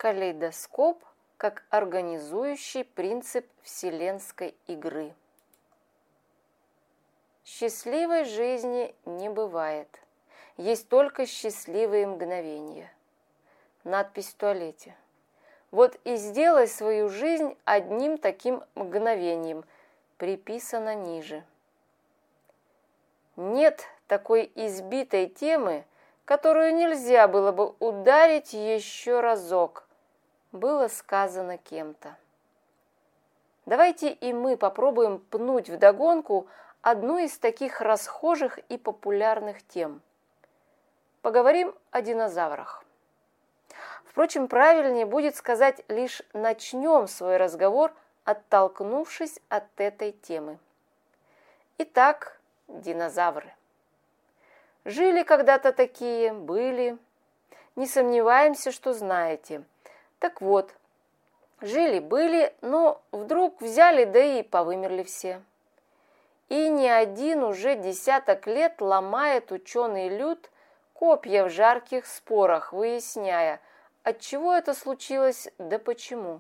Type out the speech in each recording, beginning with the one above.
Калейдоскоп как организующий принцип вселенской игры. Счастливой жизни не бывает. Есть только счастливые мгновения. Надпись в туалете. Вот и сделай свою жизнь одним таким мгновением, приписано ниже. Нет такой избитой темы, которую нельзя было бы ударить еще разок, было сказано кем-то. Давайте и мы попробуем пнуть вдогонку одну из таких расхожих и популярных тем. Поговорим о динозаврах. Впрочем, правильнее будет сказать лишь начнем свой разговор, оттолкнувшись от этой темы. Итак, динозавры. Жили когда-то такие, были. Не сомневаемся, что знаете. Так вот, жили-были, но вдруг взяли, да и повымерли все. И не один уже десяток лет ломает ученый люд копья в жарких спорах, выясняя, отчего это случилось, да почему.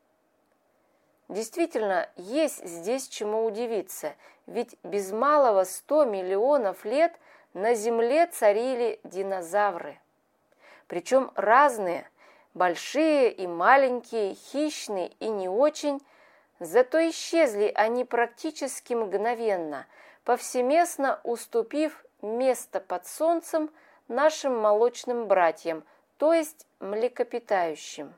Действительно, есть здесь чему удивиться, ведь без малого 100 миллионов лет на Земле царили динозавры. Причем разные, большие и маленькие, хищные и не очень, зато исчезли они практически мгновенно, повсеместно уступив место под солнцем нашим молочным братьям, то есть млекопитающим.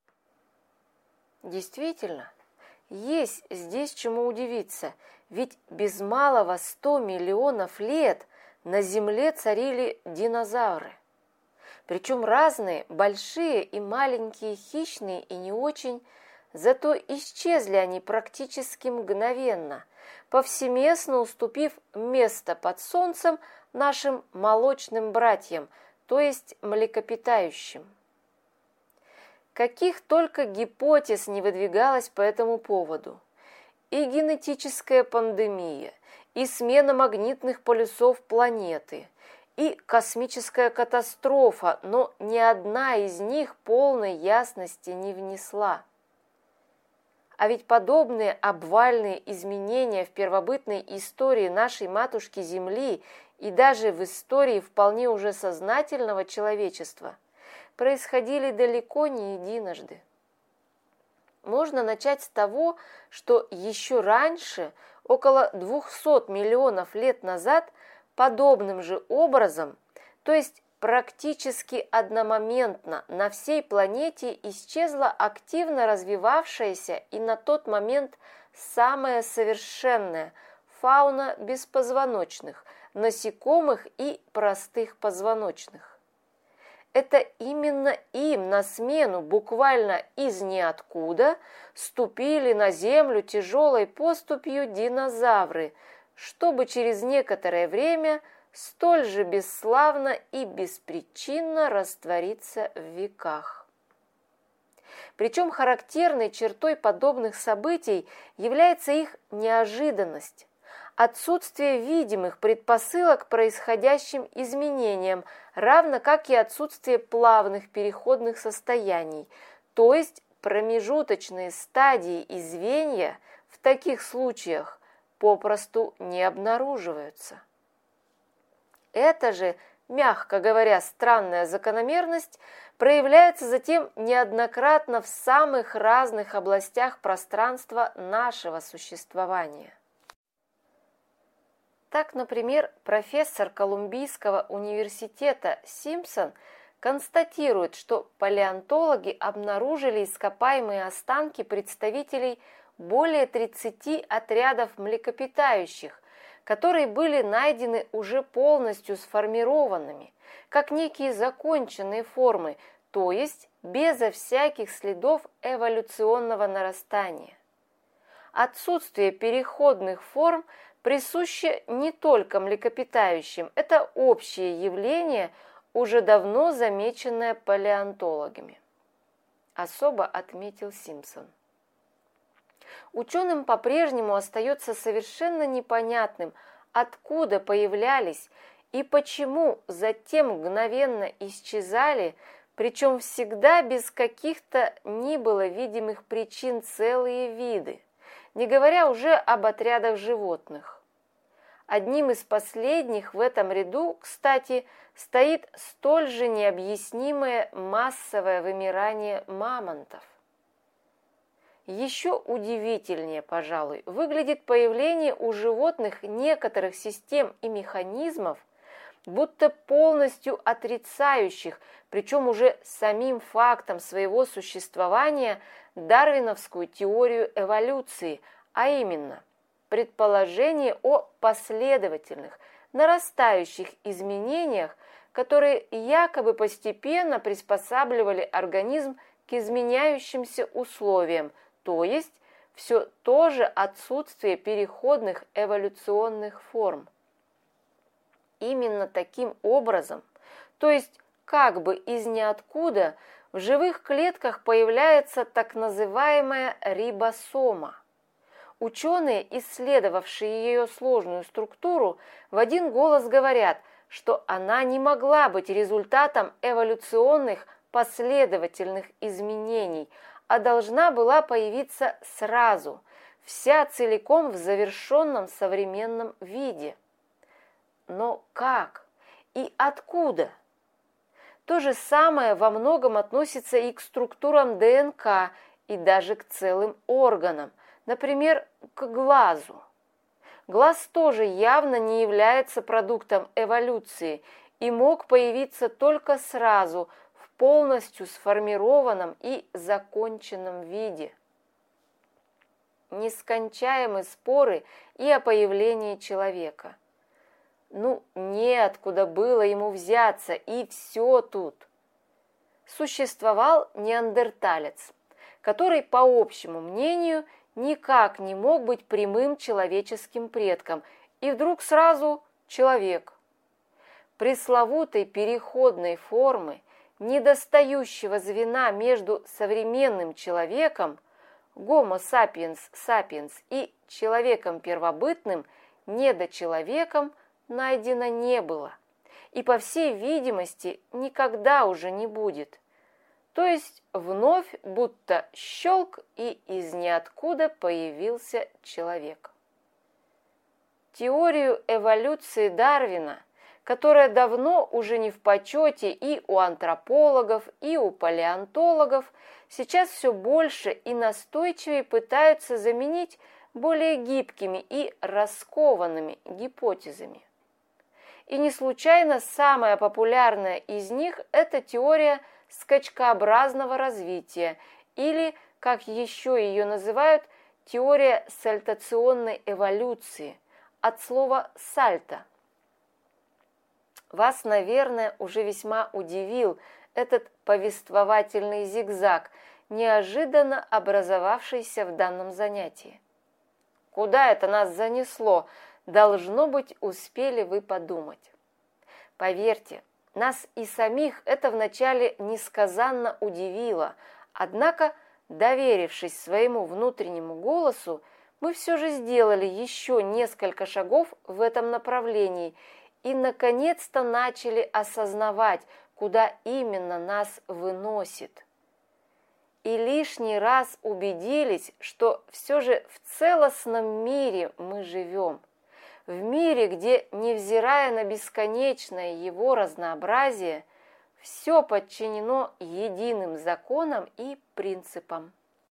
Действительно, есть здесь чему удивиться, ведь без малого 100 миллионов лет на Земле царили динозавры. Причем разные, большие и маленькие, хищные и не очень, зато исчезли они практически мгновенно, повсеместно уступив место под солнцем нашим молочным братьям, то есть млекопитающим. Каких только гипотез не выдвигалось по этому поводу. И генетическая пандемия, и смена магнитных полюсов планеты, и космическая катастрофа, но ни одна из них полной ясности не внесла. А ведь подобные обвальные изменения в первобытной истории нашей матушки Земли и даже в истории вполне уже сознательного человечества происходили далеко не единожды. Можно начать с того, что еще раньше, около 200 миллионов лет назад, подобным же образом, то есть практически одномоментно на всей планете исчезла активно развивавшаяся и на тот момент самая совершенная фауна беспозвоночных, насекомых и простых позвоночных. Это именно им на смену буквально из ниоткуда ступили на Землю тяжелой поступью динозавры, чтобы через некоторое время столь же бесславно и беспричинно раствориться в веках. Причем характерной чертой подобных событий является их неожиданность, отсутствие видимых предпосылок к происходящим изменениям, равно как и отсутствие плавных переходных состояний, то есть промежуточные стадии и звенья в таких случаях попросту не обнаруживаются. Эта же, мягко говоря, странная закономерность проявляется затем неоднократно в самых разных областях пространства нашего существования. Так, например, профессор Колумбийского университета Симпсон констатирует, что палеонтологи обнаружили ископаемые останки представителей более 30 отрядов млекопитающих, которые были найдены уже полностью сформированными, как некие законченные формы, то есть безо всяких следов эволюционного нарастания. Отсутствие переходных форм присуще не только млекопитающим, это общее явление, уже давно замеченное палеонтологами. Особо отметил Симпсон. Ученым по-прежнему остается совершенно непонятным, откуда появлялись и почему затем мгновенно исчезали причем всегда без каких-то ни было видимых причин целые виды, не говоря уже об отрядах животных. Одним из последних в этом ряду, кстати, стоит столь же необъяснимое массовое вымирание мамонтов. Еще удивительнее, пожалуй, выглядит появление у животных некоторых систем и механизмов, будто полностью отрицающих, причем уже самим фактом своего существования, дарвиновскую теорию эволюции, а именно предположение о последовательных, нарастающих изменениях, которые якобы постепенно приспосабливали организм к изменяющимся условиям, то есть все то же отсутствие переходных эволюционных форм. Именно таким образом, то есть как бы из ниоткуда, в живых клетках появляется так называемая рибосома. Ученые, исследовавшие ее сложную структуру, в один голос говорят, что она не могла быть результатом эволюционных последовательных изменений, а должна была появиться сразу, вся целиком в завершенном современном виде. Но как и откуда? То же самое во многом относится и к структурам ДНК, и даже к целым органам, например, к глазу. Глаз тоже явно не является продуктом эволюции и мог появиться только сразу, в полностью сформированном и законченном виде. Нескончаемы споры и о появлении человека. Неоткуда было ему взяться, и все тут. Существовал неандерталец, который, по общему мнению, никак не мог быть прямым человеческим предком, и вдруг сразу человек. Пресловутой переходной формы, недостающего звена между современным человеком, Homo sapiens sapiens, и человеком первобытным, недочеловеком, найдено не было, и, по всей видимости, никогда уже не будет. То есть вновь будто щелк, и из ниоткуда появился человек. Теорию эволюции Дарвина, которая давно уже не в почете и у антропологов, и у палеонтологов, сейчас все больше и настойчивее пытаются заменить более гибкими и раскованными гипотезами. И не случайно самая популярная из них – это теория скачкообразного развития, или, как еще ее называют, теория сальтационной эволюции, от слова «сальто». Вас, наверное, уже весьма удивил этот повествовательный зигзаг, неожиданно образовавшийся в данном занятии. Куда это нас занесло? Должно быть, успели вы подумать. Поверьте, нас и самих это вначале несказанно удивило, однако, доверившись своему внутреннему голосу, мы все же сделали еще несколько шагов в этом направлении и, наконец-то, начали осознавать, куда именно нас выносит. И лишний раз убедились, что все же в целостном мире мы живем. В мире, где, невзирая на бесконечное его разнообразие, все подчинено единым законам и принципам.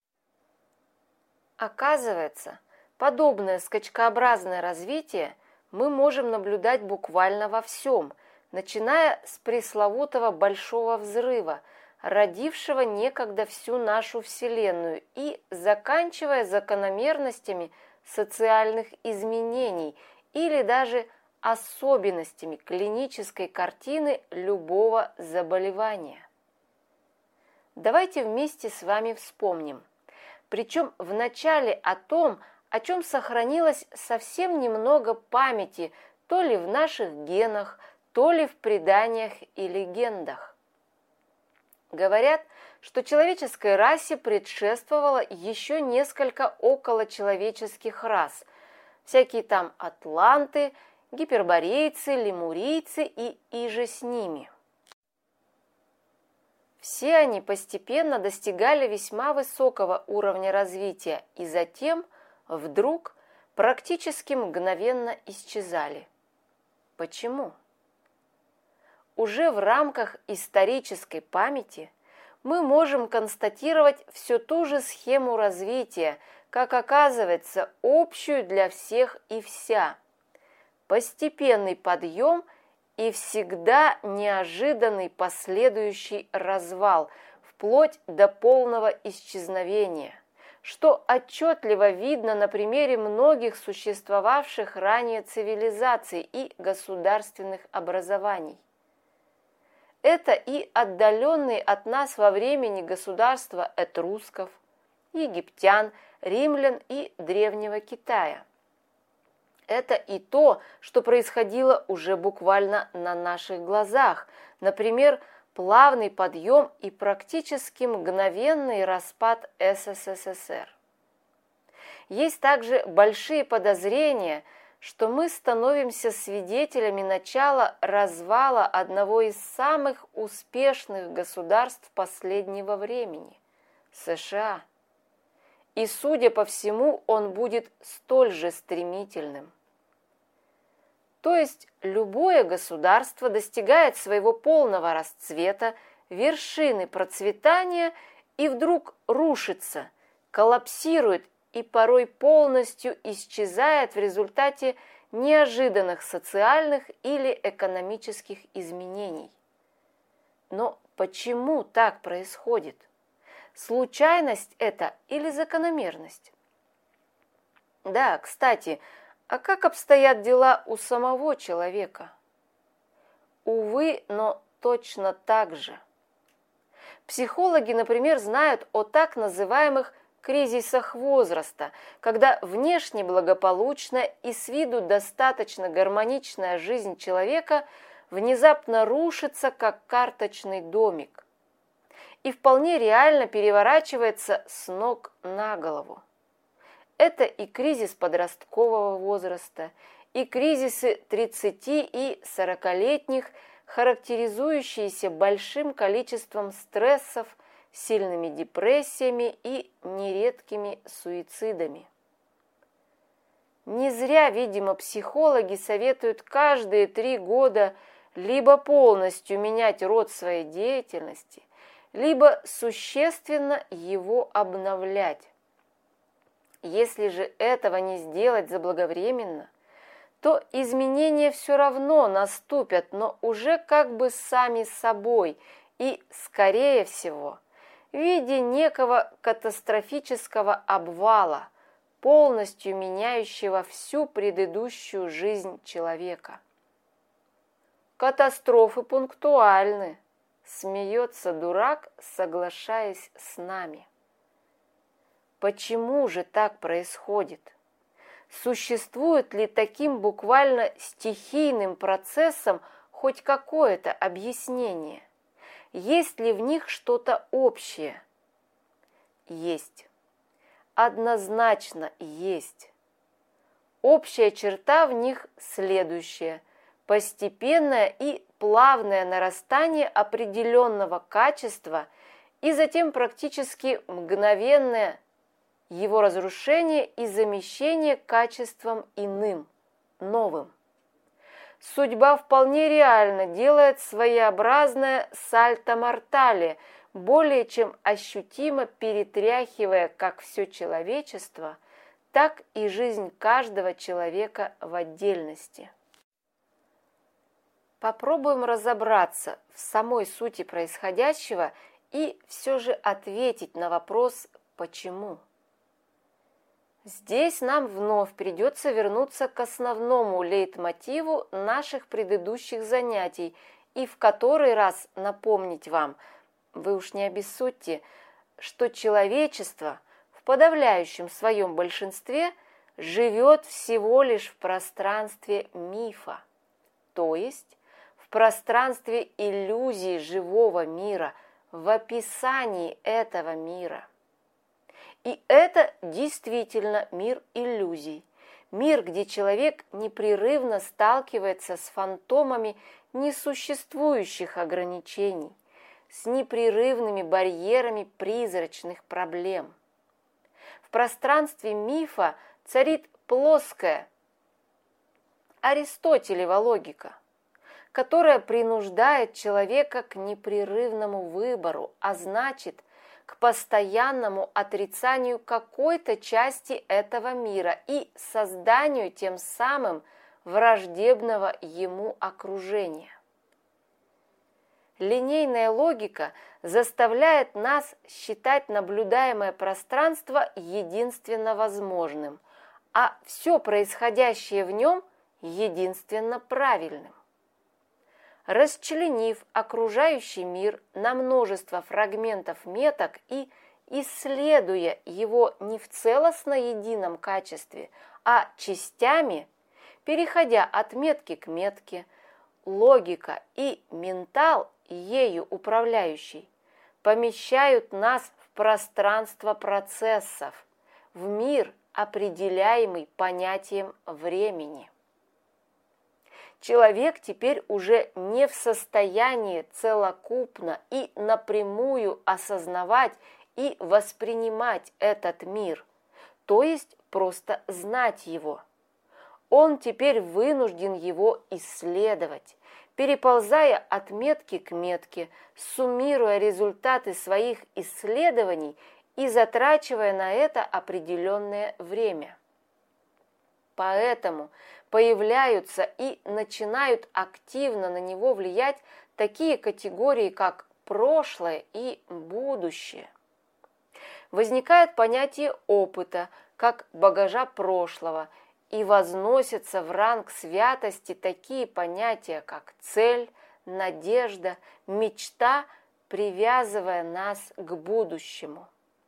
Оказывается, подобное скачкообразное развитие мы можем наблюдать буквально во всем, начиная с пресловутого Большого взрыва, родившего некогда всю нашу Вселенную, и заканчивая закономерностями социальных изменений или даже особенностями клинической картины любого заболевания. Давайте вместе с вами вспомним, причем вначале о том, о чем сохранилось совсем немного памяти то ли в наших генах, то ли в преданиях и легендах. Говорят, что человеческой расе предшествовало еще несколько околочеловеческих рас, всякие там атланты, гиперборейцы, лемурийцы и иже с ними. Все они постепенно достигали весьма высокого уровня развития и затем, вдруг, практически мгновенно исчезали. Почему? Уже в рамках исторической памяти мы можем констатировать всю ту же схему развития, как оказывается, общую для всех и вся. Постепенный подъем и всегда неожиданный последующий развал, вплоть до полного исчезновения, что отчетливо видно на примере многих существовавших ранее цивилизаций и государственных образований. Это и отдаленные от нас во времени государства этрусков, египтян, римлян и древнего Китая. Это и то, что происходило уже буквально на наших глазах, например, плавный подъем и практически мгновенный распад СССР. Есть также большие подозрения, что мы становимся свидетелями начала развала одного из самых успешных государств последнего времени – США. И, судя по всему, он будет столь же стремительным. То есть любое государство достигает своего полного расцвета, вершины процветания и вдруг рушится, коллапсирует и порой полностью исчезает в результате неожиданных социальных или экономических изменений. Но почему так происходит? Случайность это или закономерность? Да, кстати, а как обстоят дела у самого человека? Увы, но точно так же. Психологи, например, знают о так называемых кризисах возраста, когда внешне благополучная и с виду достаточно гармоничная жизнь человека внезапно рушится, как карточный домик, и вполне реально переворачивается с ног на голову. Это и кризис подросткового возраста, и кризисы 30- и 40-летних, характеризующиеся большим количеством стрессов, сильными депрессиями и нередкими суицидами. Не зря, видимо, психологи советуют каждые 3 года либо полностью менять род своей деятельности, либо существенно его обновлять. Если же этого не сделать заблаговременно, то изменения все равно наступят, но уже как бы сами собой и, скорее всего, в виде некого катастрофического обвала, полностью меняющего всю предыдущую жизнь человека. Катастрофы пунктуальны. Смеется дурак, соглашаясь с нами. Почему же так происходит? Существует ли таким буквально стихийным процессом хоть какое-то объяснение? Есть ли в них что-то общее? Есть. Однозначно есть. Общая черта в них следующая – постепенное и плавное нарастание определенного качества и затем практически мгновенное его разрушение и замещение качеством иным, новым. Судьба вполне реально делает своеобразное сальто-мортале, более чем ощутимо перетряхивая как все человечество, так и жизнь каждого человека в отдельности. Попробуем разобраться в самой сути происходящего и все же ответить на вопрос «почему?». Здесь нам вновь придется вернуться к основному лейтмотиву наших предыдущих занятий и в который раз напомнить вам, вы уж не обессудьте, что человечество в подавляющем своем большинстве живет всего лишь в пространстве мифа, то есть в пространстве иллюзии живого мира, в описании этого мира. И это действительно мир иллюзий, мир, где человек непрерывно сталкивается с фантомами несуществующих ограничений, с непрерывными барьерами призрачных проблем. В пространстве мифа царит плоская аристотелева логика, которая принуждает человека к непрерывному выбору, а значит, к постоянному отрицанию какой-то части этого мира и созданию тем самым враждебного ему окружения. Линейная логика заставляет нас считать наблюдаемое пространство единственно возможным, а все происходящее в нем единственно правильным. Расчленив окружающий мир на множество фрагментов меток и исследуя его не в целостно едином качестве, а частями, переходя от метки к метке, логика и ментал, ею управляющий, помещают нас в пространство процессов, в мир, определяемый понятием времени. Человек теперь уже не в состоянии целокупно и напрямую осознавать и воспринимать этот мир, то есть просто знать его. Он теперь вынужден его исследовать, переползая от метки к метке, суммируя результаты своих исследований и затрачивая на это определенное время. Поэтому появляются и начинают активно на него влиять такие категории, как прошлое и будущее. Возникает понятие опыта, как багажа прошлого, и возносятся в ранг святости такие понятия, как цель, надежда, мечта, привязывая нас к будущему.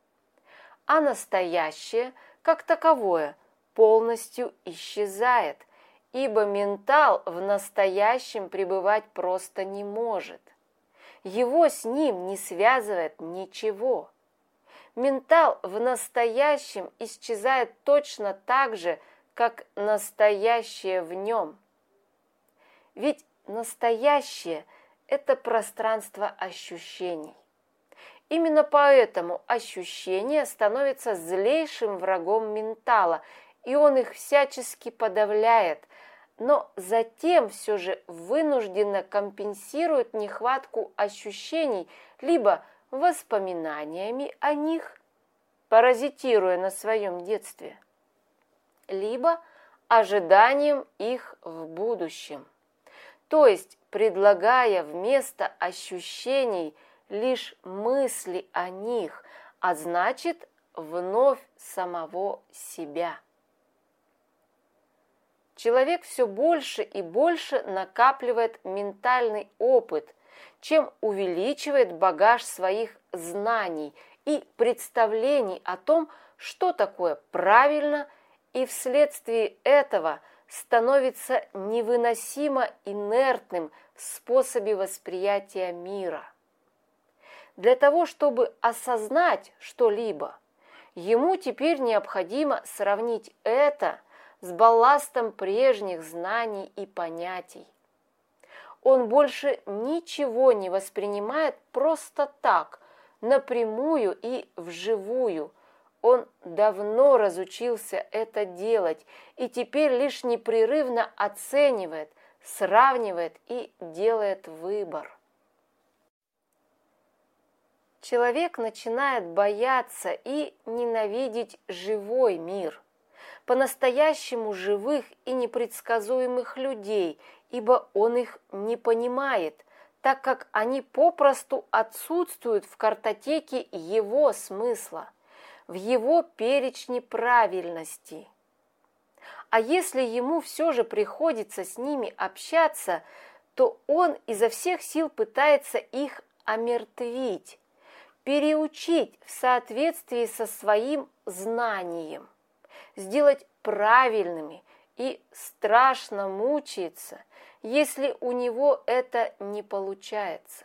А настоящее, как таковое, полностью исчезает, ибо ментал в настоящем пребывать просто не может. Его с ним не связывает ничего. Ментал в настоящем исчезает точно так же, как настоящее в нем. Ведь настоящее – это пространство ощущений. Именно поэтому ощущения становятся злейшим врагом ментала, и он их всячески подавляет, но затем все же вынужденно компенсирует нехватку ощущений либо воспоминаниями о них, паразитируя на своем детстве, либо ожиданием их в будущем, то есть предлагая вместо ощущений лишь мысли о них, а значит, вновь самого себя. Человек все больше и больше накапливает ментальный опыт, чем увеличивает багаж своих знаний и представлений о том, что такое правильно, и вследствие этого становится невыносимо инертным в способе восприятия мира. Для того, чтобы осознать что-либо, ему теперь необходимо сравнить это с балластом прежних знаний и понятий. Он больше ничего не воспринимает просто так, напрямую и вживую. Он давно разучился это делать и теперь лишь непрерывно оценивает, сравнивает и делает выбор. Человек начинает бояться и ненавидеть живой мир, по-настоящему живых и непредсказуемых людей, ибо он их не понимает, так как они попросту отсутствуют в картотеке его смысла, в его перечне правильностей. А если ему все же приходится с ними общаться, то он изо всех сил пытается их омертвить, переучить в соответствии со своим знанием, сделать правильными и страшно мучается, если у него это не получается.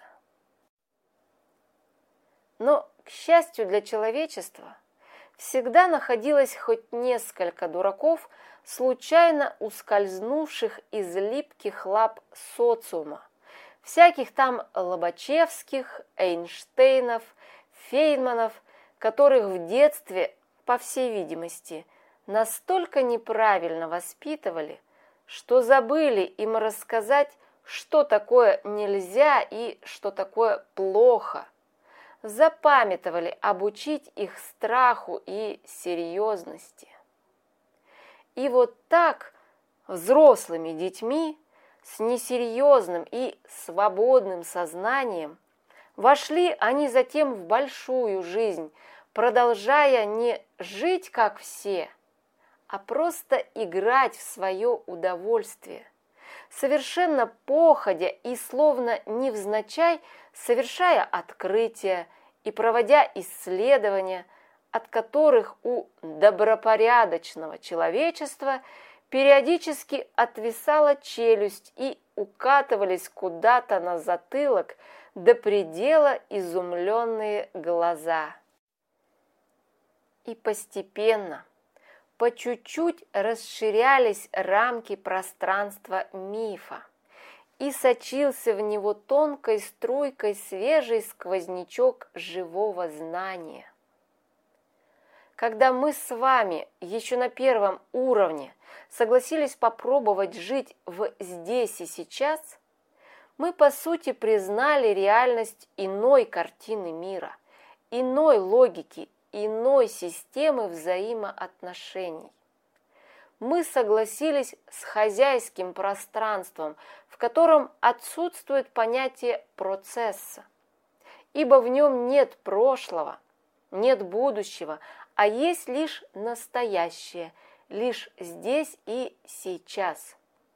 Но, к счастью для человечества, всегда находилось хоть несколько дураков, случайно ускользнувших из липких лап социума, всяких там Лобачевских, Эйнштейнов, Фейнманов, которых в детстве, по всей видимости, настолько неправильно воспитывали, что забыли им рассказать, что такое нельзя и что такое плохо. Запамятовали обучить их страху и серьезности. И вот так взрослыми детьми с несерьезным и свободным сознанием вошли они затем в большую жизнь, продолжая не жить как все, а просто играть в свое удовольствие, совершенно походя и словно невзначай совершая открытия и проводя исследования, от которых у добропорядочного человечества периодически отвисала челюсть и укатывались куда-то на затылок до предела изумленные глаза. И постепенно, по чуть-чуть расширялись рамки пространства мифа, и сочился в него тонкой струйкой свежий сквознячок живого знания. Когда мы с вами еще на первом уровне согласились попробовать жить в здесь и сейчас, мы по сути признали реальность иной картины мира, иной логики, иной системы взаимоотношений. Мы согласились с хозяйским пространством, в котором отсутствует понятие процесса, ибо в нем нет прошлого, нет будущего, а есть лишь настоящее, лишь здесь и сейчас.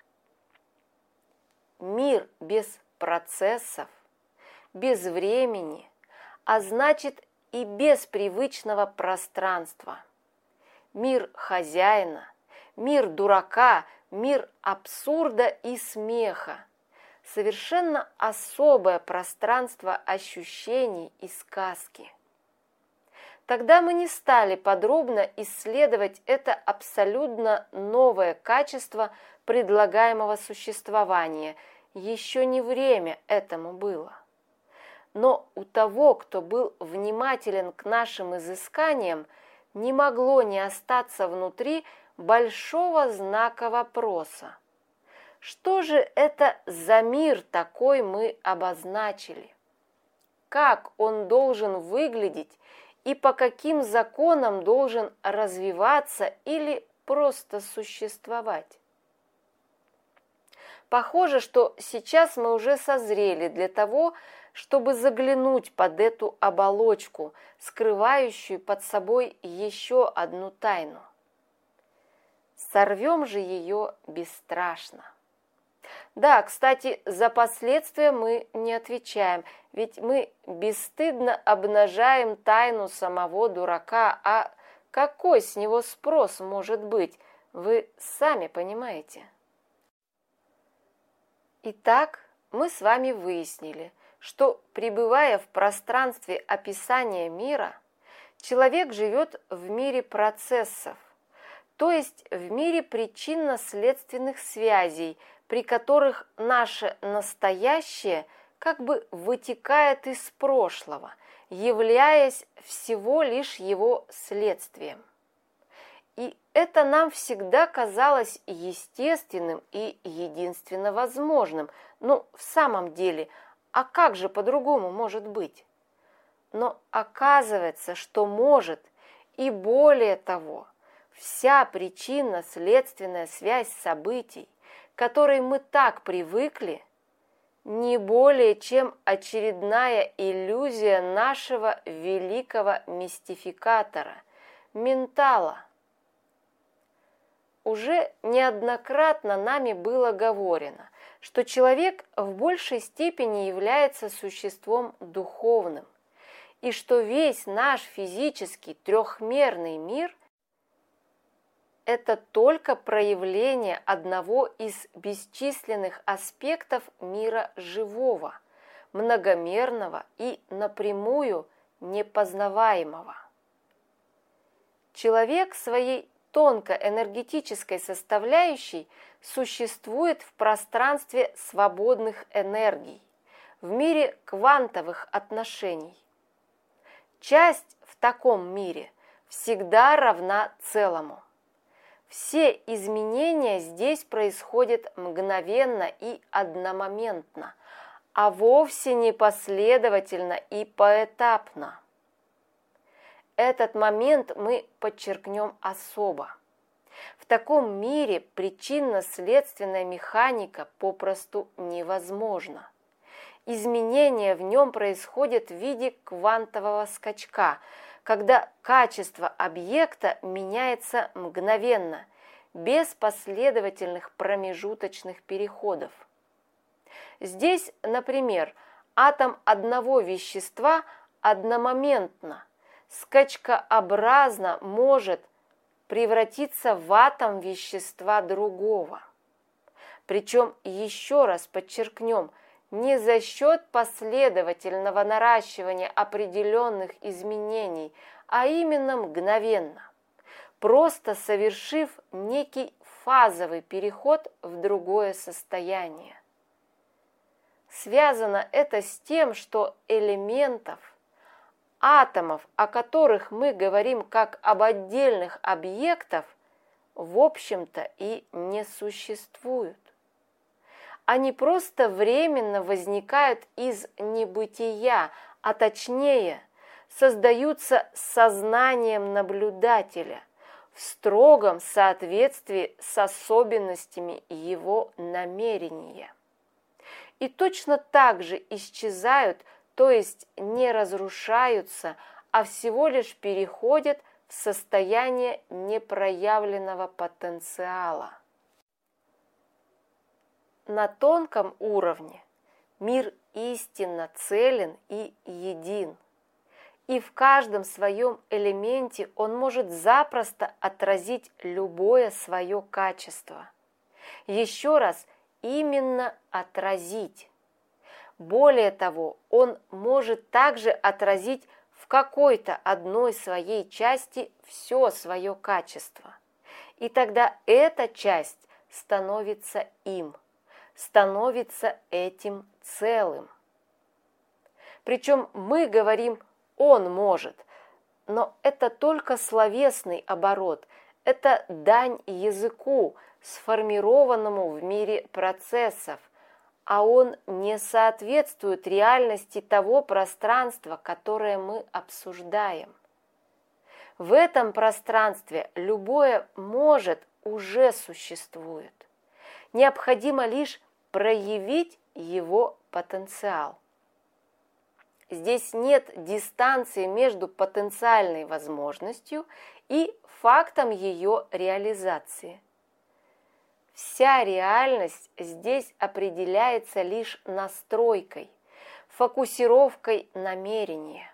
Мир без процессов, без времени, а значит и без привычного пространства. Мир хозяина, мир дурака, мир абсурда и смеха. Совершенно особое пространство ощущений и сказки. Тогда мы не стали подробно исследовать это абсолютно новое качество предлагаемого существования. Еще не время этому было. Но у того, кто был внимателен к нашим изысканиям, не могло не остаться внутри большого знака вопроса. Что же это за мир такой мы обозначили? Как он должен выглядеть и по каким законам должен развиваться или просто существовать? Похоже, что сейчас мы уже созрели для того, чтобы заглянуть под эту оболочку, скрывающую под собой еще одну тайну. Сорвем же ее бесстрашно. Да, кстати, за последствия мы не отвечаем, ведь мы бесстыдно обнажаем тайну самого дурака, а какой с него спрос может быть, вы сами понимаете. Итак, мы с вами выяснили, что, пребывая в пространстве описания мира, человек живет в мире процессов, то есть в мире причинно-следственных связей, при которых наше настоящее как бы вытекает из прошлого, являясь всего лишь его следствием. И это нам всегда казалось естественным и единственно возможным. Ну, в самом деле, а как же по-другому может быть? Но оказывается, что может, и более того, вся причинно-следственная связь событий, к которой мы так привыкли, не более чем очередная иллюзия нашего великого мистификатора – ментала. Уже неоднократно нами было говорено, что человек в большей степени является существом духовным, и что весь наш физический трехмерный мир – это только проявление одного из бесчисленных аспектов мира живого, многомерного и напрямую непознаваемого. Человек своей тонкоэнергетической составляющей существует в пространстве свободных энергий, в мире квантовых отношений. Часть в таком мире всегда равна целому. Все изменения здесь происходят мгновенно и одномоментно, а вовсе не последовательно и поэтапно. Этот момент мы подчеркнем особо. В таком мире причинно-следственная механика попросту невозможна. Изменения в нем происходят в виде квантового скачка, когда качество объекта меняется мгновенно, без последовательных промежуточных переходов. Здесь, например, атом одного вещества одномоментно, скачкообразно может превратиться в атом вещества другого. Причем, еще раз подчеркнем, не за счет последовательного наращивания определенных изменений, а именно мгновенно, просто совершив некий фазовый переход в другое состояние. Связано это с тем, что элементов, атомов, о которых мы говорим как об отдельных объектах, в общем-то и не существует. Они просто временно возникают из небытия, а точнее создаются сознанием наблюдателя в строгом соответствии с особенностями его намерения. И точно так же исчезают, то есть не разрушаются, а всего лишь переходят в состояние непроявленного потенциала. На тонком уровне мир истинно целен и един, и в каждом своем элементе он может запросто отразить любое свое качество. Еще раз, именно отразить. Более того, он может также отразить в какой-то одной своей части все свое качество. И тогда эта часть становится им, становится этим целым. Причем мы говорим «он может», но это только словесный оборот, это дань языку, сформированному в мире процессов, а он не соответствует реальности того пространства, которое мы обсуждаем. В этом пространстве любое «может» уже существует. Необходимо лишь проявить его потенциал. Здесь нет дистанции между потенциальной возможностью и фактом ее реализации. Вся реальность здесь определяется лишь настройкой, фокусировкой намерения.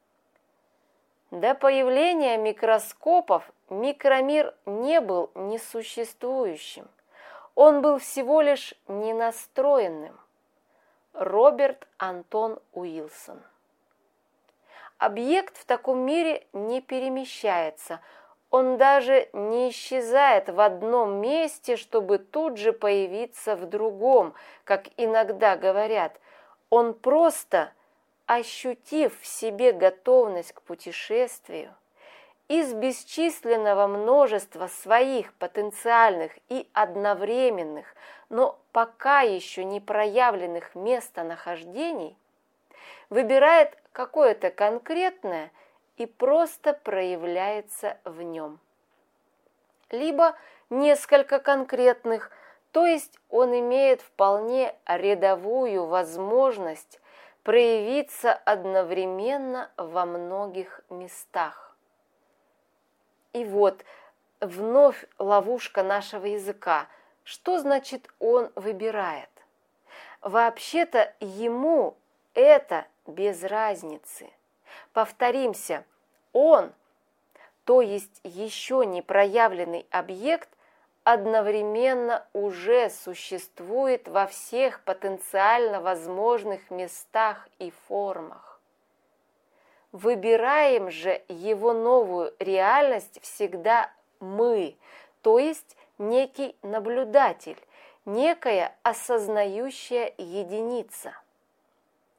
До появления микроскопов микромир не был несуществующим, он был всего лишь ненастроенным. Роберт Антон Уилсон. Объект в таком мире не перемещается, он даже не исчезает в одном месте, чтобы тут же появиться в другом, как иногда говорят. Он просто, ощутив в себе готовность к путешествию, из бесчисленного множества своих потенциальных и одновременных, но пока еще не проявленных местонахождений, выбирает какое-то конкретное и просто проявляется в нем. Либо несколько конкретных, то есть он имеет вполне рядовую возможность проявиться одновременно во многих местах. И вот вновь ловушка нашего языка. Что значит он выбирает? Вообще-то ему это без разницы. Повторимся, он, то есть еще не проявленный объект, одновременно уже существует во всех потенциально возможных местах и формах. Выбираем же его новую реальность всегда мы, то есть некий наблюдатель, некая осознающая единица.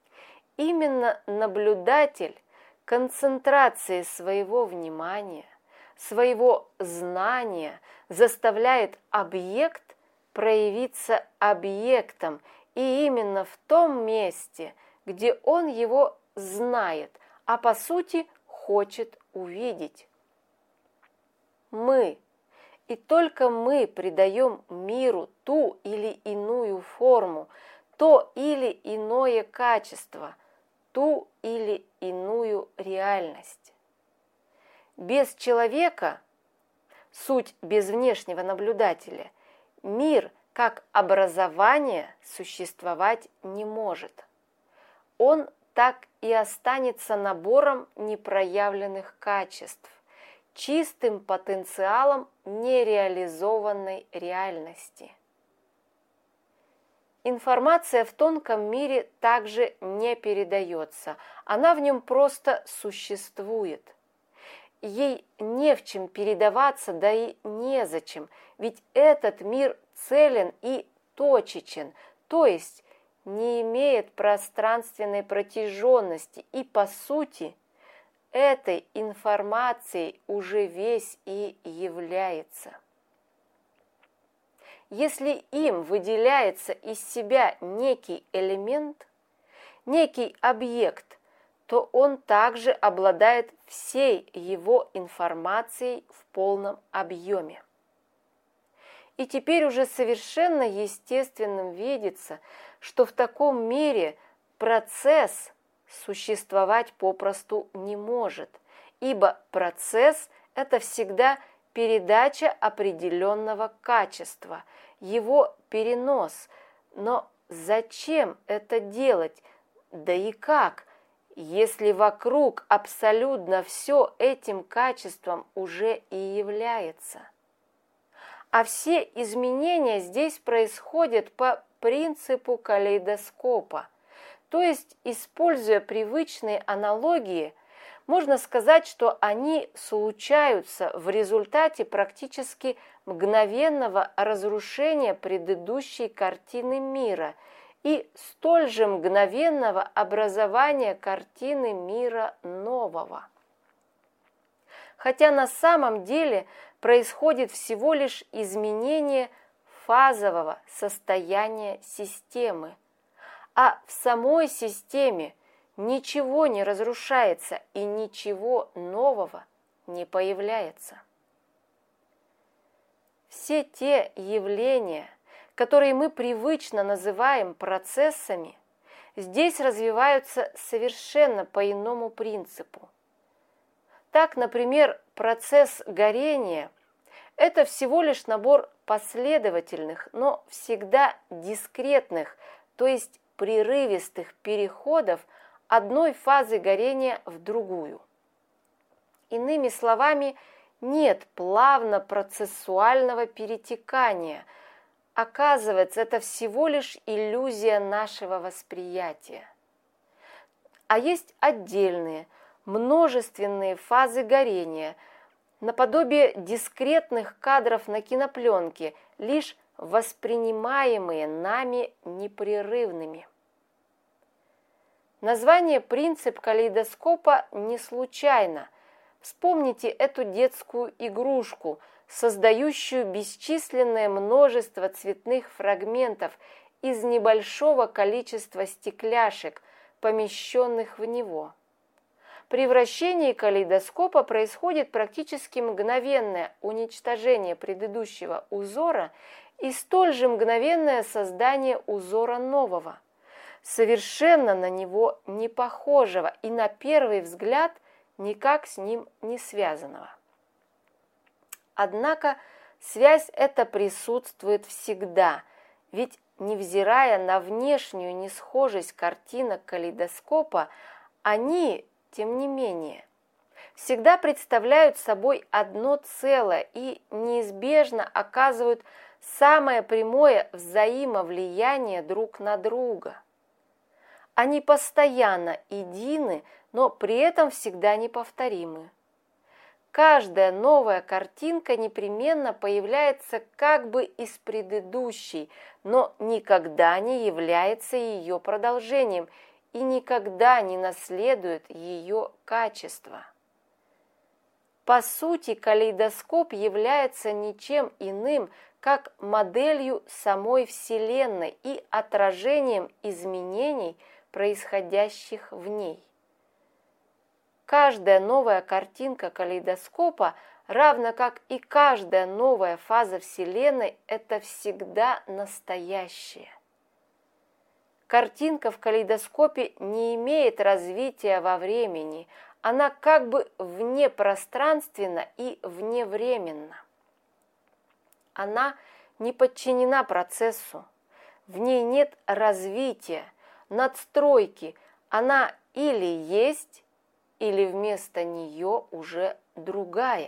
именно наблюдатель концентрацией своего внимания, своего знания заставляет объект проявиться объектом, и именно в том месте, где он его знает, а по сути хочет увидеть. Мы, и только мы придаем миру ту или иную форму, то или иное качество, ту или иную реальность. Без человека, суть без внешнего наблюдателя, мир как образование существовать не может. Он так и останется набором непроявленных качеств, чистым потенциалом нереализованной реальности. Информация в тонком мире также не передается, она в нем просто существует. Ей не в чем передаваться, да и незачем, ведь этот мир целен и точечен, то есть не имеет пространственной протяженности и, по сути, этой информацией уже весь и является. Если им выделяется из себя некий элемент, некий объект, то он также обладает всей его информацией в полном объеме. И теперь уже совершенно естественным видится, что в таком мире процесс существовать попросту не может, ибо процесс – это всегда передача определенного качества, его перенос. Но зачем это делать? Да и как, если вокруг абсолютно все этим качеством уже и является? А все изменения здесь происходят по принципу калейдоскопа. То есть, используя привычные аналогии, можно сказать, что они случаются в результате практически мгновенного разрушения предыдущей картины мира и столь же мгновенного образования картины мира нового. Хотя на самом деле происходит всего лишь изменение фазового состояния системы, а в самой системе ничего не разрушается и ничего нового не появляется. Все те явления, которые мы привычно называем процессами, здесь развиваются совершенно по иному принципу. Так, например, процесс горения – это всего лишь набор последовательных, но всегда дискретных, то есть прерывистых переходов одной фазы горения в другую. Иными словами, нет плавно-процессуального перетекания. Оказывается, это всего лишь иллюзия нашего восприятия. А есть отдельные, множественные фазы горения, наподобие дискретных кадров на кинопленке, лишь воспринимаемые нами непрерывными. Название «принцип калейдоскопа» не случайно. Вспомните эту детскую игрушку, создающую бесчисленное множество цветных фрагментов из небольшого количества стекляшек, помещенных в него. При вращении калейдоскопа происходит практически мгновенное уничтожение предыдущего узора и столь же мгновенное создание узора нового, совершенно на него не похожего и на первый взгляд никак с ним не связанного. Однако связь эта присутствует всегда, ведь, невзирая на внешнюю несхожесть картинок калейдоскопа, они, тем не менее, всегда представляют собой одно целое и неизбежно оказывают самое прямое взаимовлияние друг на друга. Они постоянно едины, но при этом всегда неповторимы. Каждая новая картинка непременно появляется как бы из предыдущей, но никогда не является ее продолжением и никогда не наследует ее качества. По сути, калейдоскоп является ничем иным, как моделью самой Вселенной и отражением изменений, происходящих в ней. Каждая новая картинка калейдоскопа, равно как и каждая новая фаза Вселенной, это всегда настоящее. Картинка в калейдоскопе не имеет развития во времени, она как бы внепространственна и вневременна. Она не подчинена процессу, в ней нет развития, надстройки, она или есть, или вместо нее уже другая.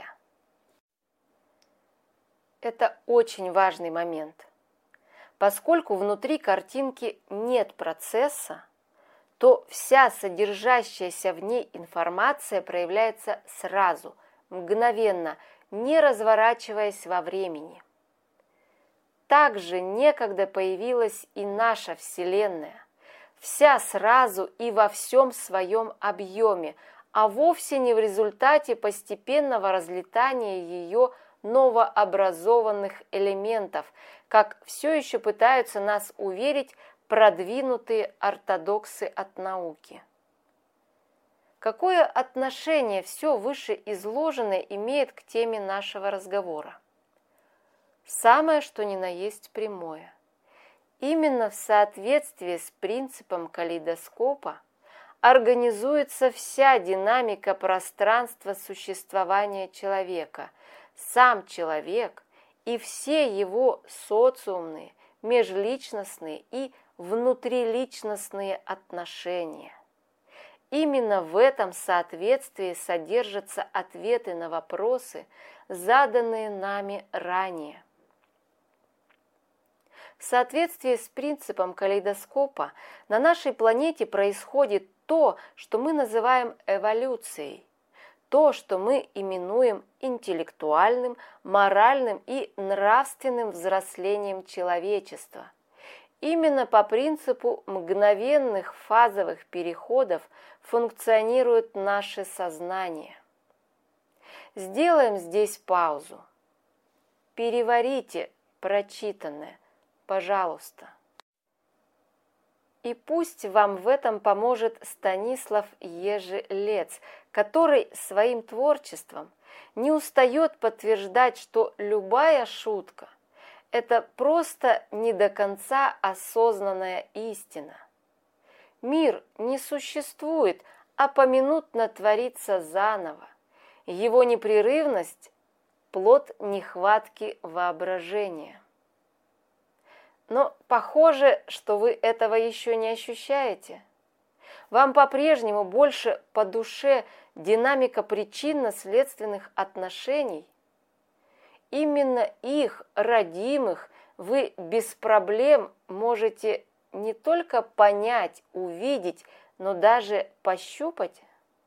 Это очень важный момент. Поскольку внутри картинки нет процесса, то вся содержащаяся в ней информация проявляется сразу, мгновенно, не разворачиваясь во времени. Также некогда появилась и наша Вселенная, вся сразу и во всем своем объеме, а вовсе не в результате постепенного разлетания ее новообразованных элементов, как все еще пытаются нас уверить продвинутые ортодоксы от науки. Какое отношение все вышеизложенное имеет к теме нашего разговора? Самое что ни на есть прямое. Именно в соответствии с принципом калейдоскопа организуется вся динамика пространства существования человека, сам человек и все его социумные, межличностные и внутриличностные отношения. Именно в этом соответствии содержатся ответы на вопросы, заданные нами ранее. В соответствии с принципом калейдоскопа на нашей планете происходит то, что мы называем эволюцией, то, что мы именуем интеллектуальным, моральным и нравственным взрослением человечества. Именно по принципу мгновенных фазовых переходов функционирует наше сознание. Сделаем здесь паузу. Переварите прочитанное, пожалуйста. И пусть вам в этом поможет Станислав Ежелец, который своим творчеством не устает подтверждать, что любая шутка – это просто не до конца осознанная истина. Мир не существует, а поминутно творится заново. Его непрерывность – плод нехватки воображения. Но похоже, что вы этого еще не ощущаете. Вам по-прежнему больше по душе динамика причинно-следственных отношений. Именно их, родимых, вы без проблем можете не только понять, увидеть, но даже пощупать.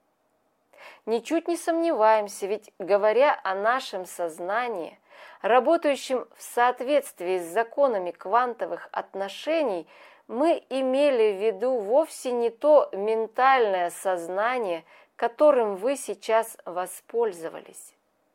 Ничуть не сомневаемся, ведь говоря о нашем сознании, работающем в соответствии с законами квантовых отношений, мы имели в виду вовсе не то ментальное сознание, которым вы сейчас воспользовались.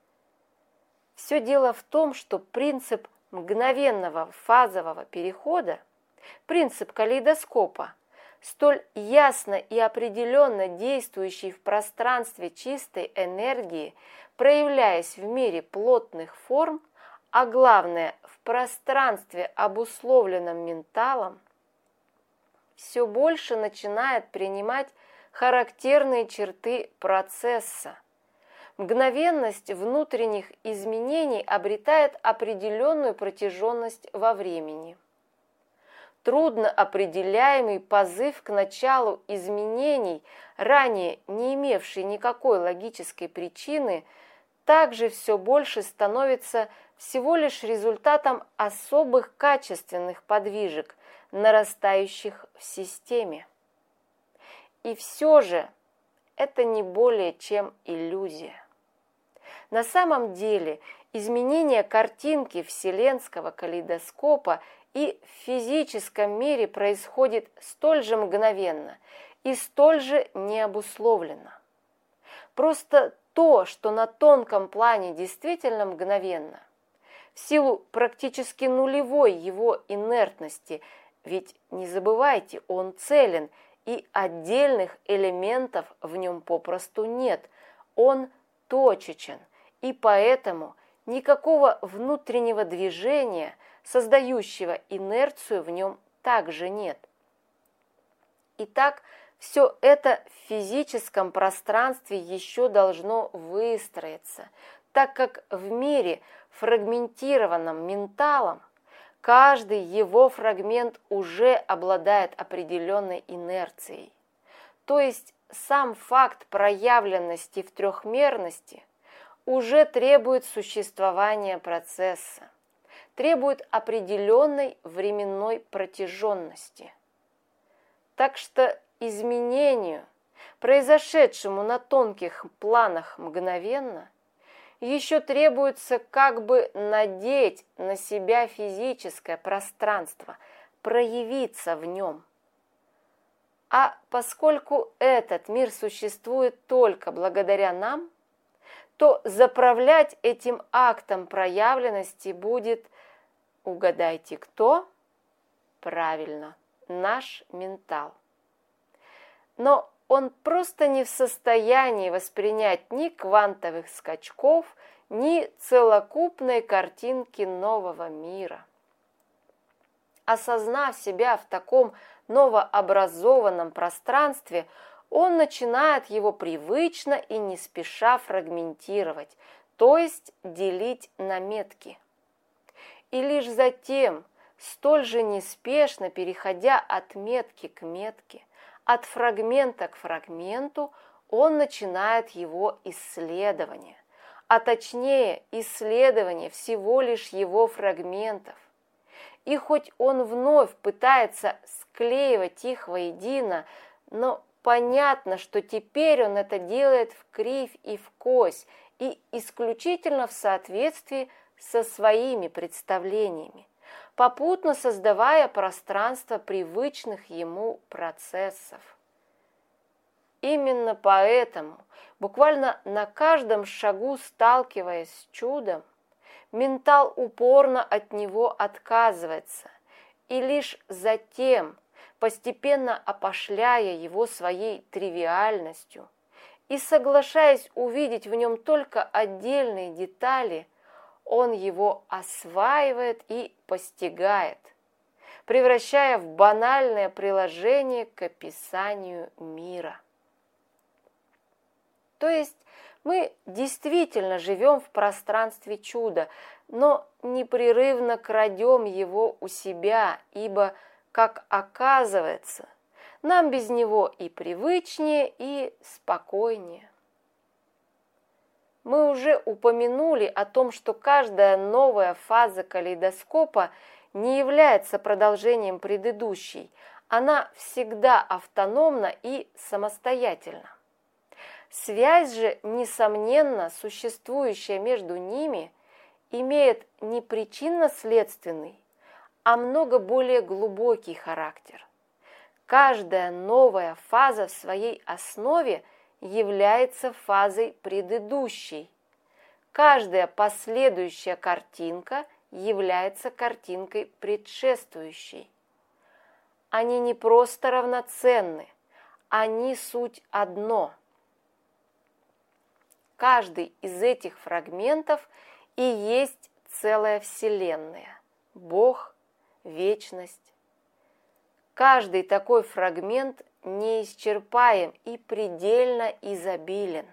Все дело в том, что принцип мгновенного фазового перехода, принцип калейдоскопа, столь ясно и определенно действующий в пространстве чистой энергии, проявляясь в мире плотных форм, а главное в пространстве, обусловленном менталом, все больше начинает принимать характерные черты процесса. Мгновенность внутренних изменений обретает определенную протяженность во времени. Трудно определяемый позыв к началу изменений, ранее не имевший никакой логической причины, также все больше становится всего лишь результатом особых качественных подвижек, нарастающих в системе. И все же это не более чем иллюзия. На самом деле изменение картинки вселенского калейдоскопа и в физическом мире происходит столь же мгновенно, и столь же необусловленно. Просто то, что на тонком плане действительно мгновенно, в силу практически нулевой его инертности, ведь не забывайте, он целен, и отдельных элементов в нем попросту нет, он точечен, и поэтому никакого внутреннего движения, создающего инерцию, в нем также нет. Итак, все это в физическом пространстве еще должно выстроиться, так как в мире, фрагментированном менталом, каждый его фрагмент уже обладает определенной инерцией. То есть сам факт проявленности в трехмерности уже требует существования процесса, требует определенной временной протяженности. Так что изменению, произошедшему на тонких планах мгновенно, еще требуется как бы надеть на себя физическое пространство, проявиться в нем. А поскольку этот мир существует только благодаря нам, то заправлять этим актом проявленности будет, угадайте кто? Правильно, наш ментал. Но он просто не в состоянии воспринять ни квантовых скачков, ни целокупной картинки нового мира. Осознав себя в таком новообразованном пространстве, он начинает его привычно и не спеша фрагментировать, то есть делить на метки. И лишь затем, столь же неспешно переходя от метки к метке, от фрагмента к фрагменту, он начинает его исследование, а точнее исследование всего лишь его фрагментов. И хоть он вновь пытается склеивать их воедино, но понятно, что теперь он это делает вкривь и вкось и исключительно в соответствии со своими представлениями, попутно создавая пространство привычных ему процессов. Именно поэтому, буквально на каждом шагу сталкиваясь с чудом, ментал упорно от него отказывается, и лишь затем, постепенно опошляя его своей тривиальностью и соглашаясь увидеть в нем только отдельные детали, он его осваивает и постигает, превращая в банальное приложение к описанию мира. То есть мы действительно живем в пространстве чуда, но непрерывно крадем его у себя, ибо, как оказывается, нам без него и привычнее, и спокойнее. Мы уже упомянули о том, что каждая новая фаза калейдоскопа не является продолжением предыдущей, она всегда автономна и самостоятельна. Связь же, несомненно, существующая между ними, имеет не причинно-следственный, а много более глубокий характер. Каждая новая фаза в своей основе является фазой предыдущей. Каждая последующая картинка является картинкой предшествующей. Они не просто равноценны, они суть одно. Каждый из этих фрагментов и есть целая вселенная, Бог, вечность. Каждый такой фрагмент неисчерпаем и предельно изобилен.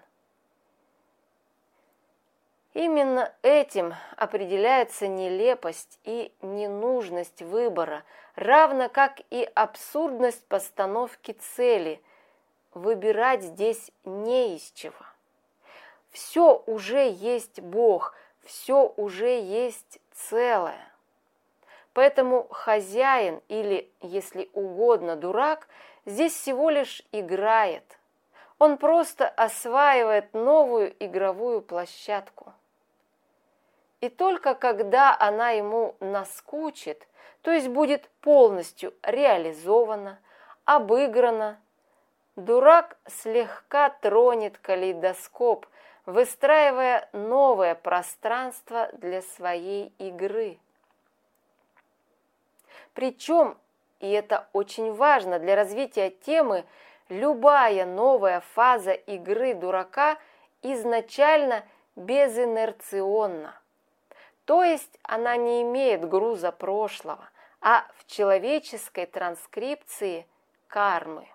Именно этим определяется нелепость и ненужность выбора, равно как и абсурдность постановки цели. Выбирать здесь не из чего. Все уже есть Бог, все уже есть целое. Поэтому хозяин или, если угодно, дурак, здесь всего лишь играет. Он просто осваивает новую игровую площадку. И только когда она ему наскучит, то есть будет полностью реализована, обыграна, Дурак слегка тронет калейдоскоп, выстраивая новое пространство для своей игры. Причем, и это очень важно для развития темы, любая новая фаза игры дурака изначально безинерционна. То есть она не имеет груза прошлого, а в человеческой транскрипции кармы.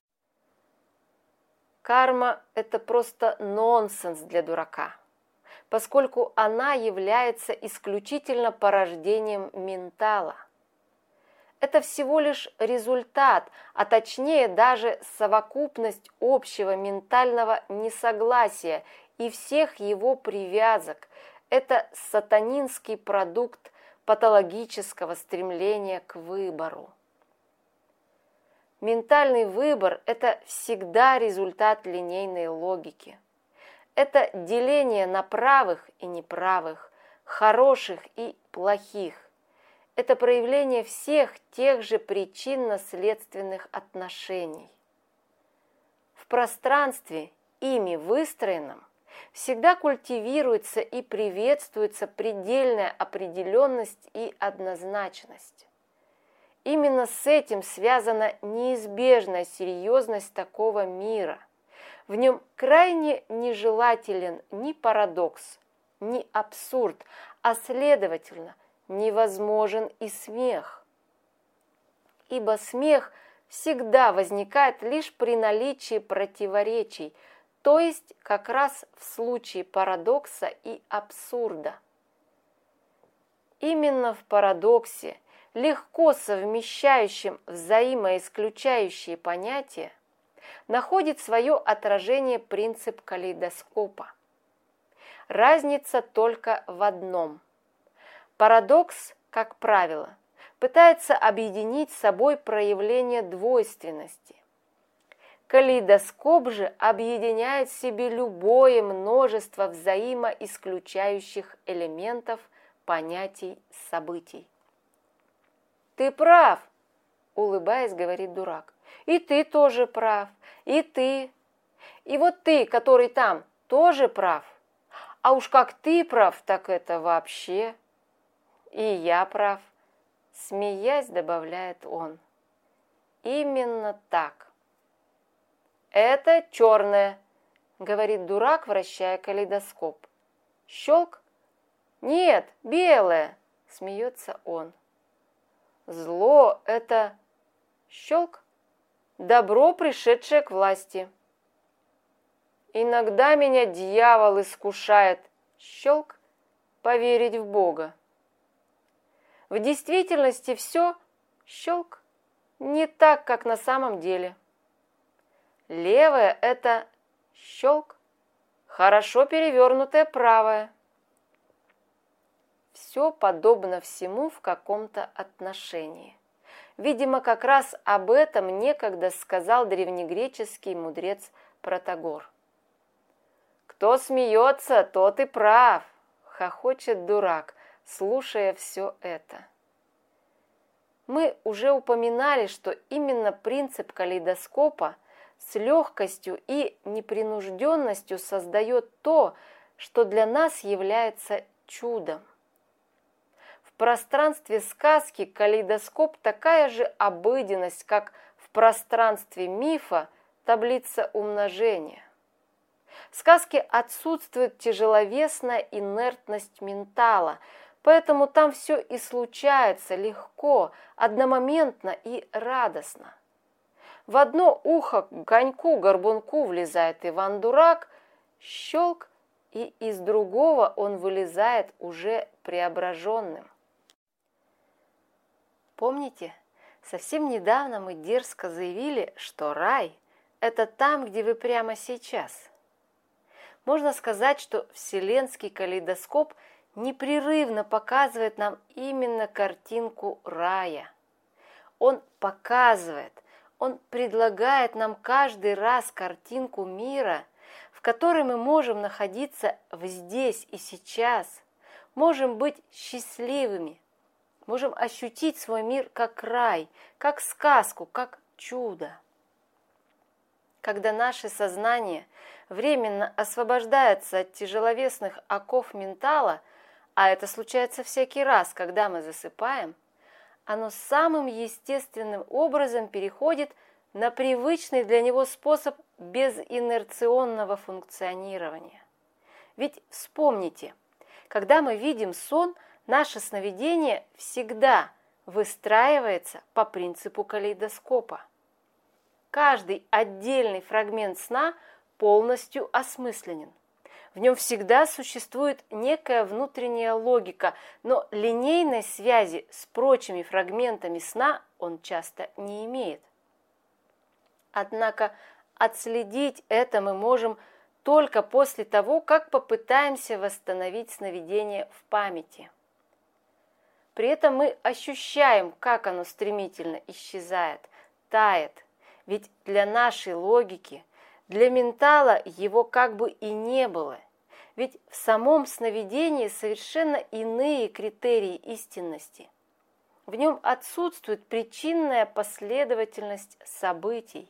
Карма – это просто нонсенс для дурака, поскольку она является исключительно порождением ментала. Это всего лишь результат, а точнее даже совокупность общего ментального несогласия и всех его привязок. Это сатанинский продукт патологического стремления к выбору. Ментальный выбор – это всегда результат линейной логики. Это деление на правых и неправых, хороших и плохих. Это проявление всех тех же причинно-следственных отношений. В пространстве, ими выстроенном, всегда культивируется и приветствуется предельная определенность и однозначность. Именно с этим связана неизбежная серьезность такого мира. В нем крайне нежелателен ни парадокс, ни абсурд, а следовательно, невозможен и смех. Ибо смех всегда возникает лишь при наличии противоречий, то есть как раз в случае парадокса и абсурда. Именно в парадоксе, легко совмещающим взаимоисключающие понятия, находит свое отражение принцип калейдоскопа. Разница только в одном. Парадокс, как правило, пытается объединить с собой проявление двойственности. Калейдоскоп же объединяет в себе любое множество взаимоисключающих элементов, понятий, событий. «Ты прав», – улыбаясь, говорит дурак. «И ты тоже прав, и ты. И вот ты, который там, тоже прав. А уж как ты прав, так это вообще. И я прав», – смеясь, добавляет он. «Именно так». «Это черное», – говорит дурак, вращая калейдоскоп. «Щелк?» «Нет, белое», – смеется он. «Зло – это щелк, добро, пришедшее к власти. Иногда меня дьявол искушает, щелк, поверить в Бога. В действительности все, щелк, не так, как на самом деле. Левое – это щелк, хорошо перевернутое правое. Все подобно всему в каком-то отношении. Видимо, как раз об этом некогда сказал древнегреческий мудрец Протагор. «Кто смеется, тот и прав», – хохочет дурак, слушая все это. Мы уже упоминали, что именно принцип калейдоскопа с легкостью и непринужденностью создает то, что для нас является чудом. В пространстве сказки калейдоскоп такая же обыденность, как в пространстве мифа таблица умножения. В сказке отсутствует тяжеловесная инертность ментала, поэтому там все и случается легко, одномоментно и радостно. В одно ухо к коньку-горбунку влезает Иван-дурак, щелк, и из другого он вылезает уже преображенным. Помните, совсем недавно мы дерзко заявили, что рай – это там, где вы прямо сейчас. Можно сказать, что вселенский калейдоскоп непрерывно показывает нам именно картинку рая. Он показывает, он предлагает нам каждый раз картинку мира, в которой мы можем находиться здесь и сейчас, можем быть счастливыми, можем ощутить свой мир как рай, как сказку, как чудо. Когда наше сознание временно освобождается от тяжеловесных оков ментала, а это случается всякий раз, когда мы засыпаем, оно самым естественным образом переходит на привычный для него способ безинерционного функционирования. Ведь вспомните, когда мы видим сон, наше сновидение всегда выстраивается по принципу калейдоскопа. Каждый отдельный фрагмент сна полностью осмысленен. В нем всегда существует некая внутренняя логика, но линейной связи с прочими фрагментами сна он часто не имеет. Однако отследить это мы можем только после того, как попытаемся восстановить сновидение в памяти. При этом мы ощущаем, как оно стремительно исчезает, тает, ведь для нашей логики, для ментала его как бы и не было, ведь в самом сновидении совершенно иные критерии истинности. В нем отсутствует причинная последовательность событий.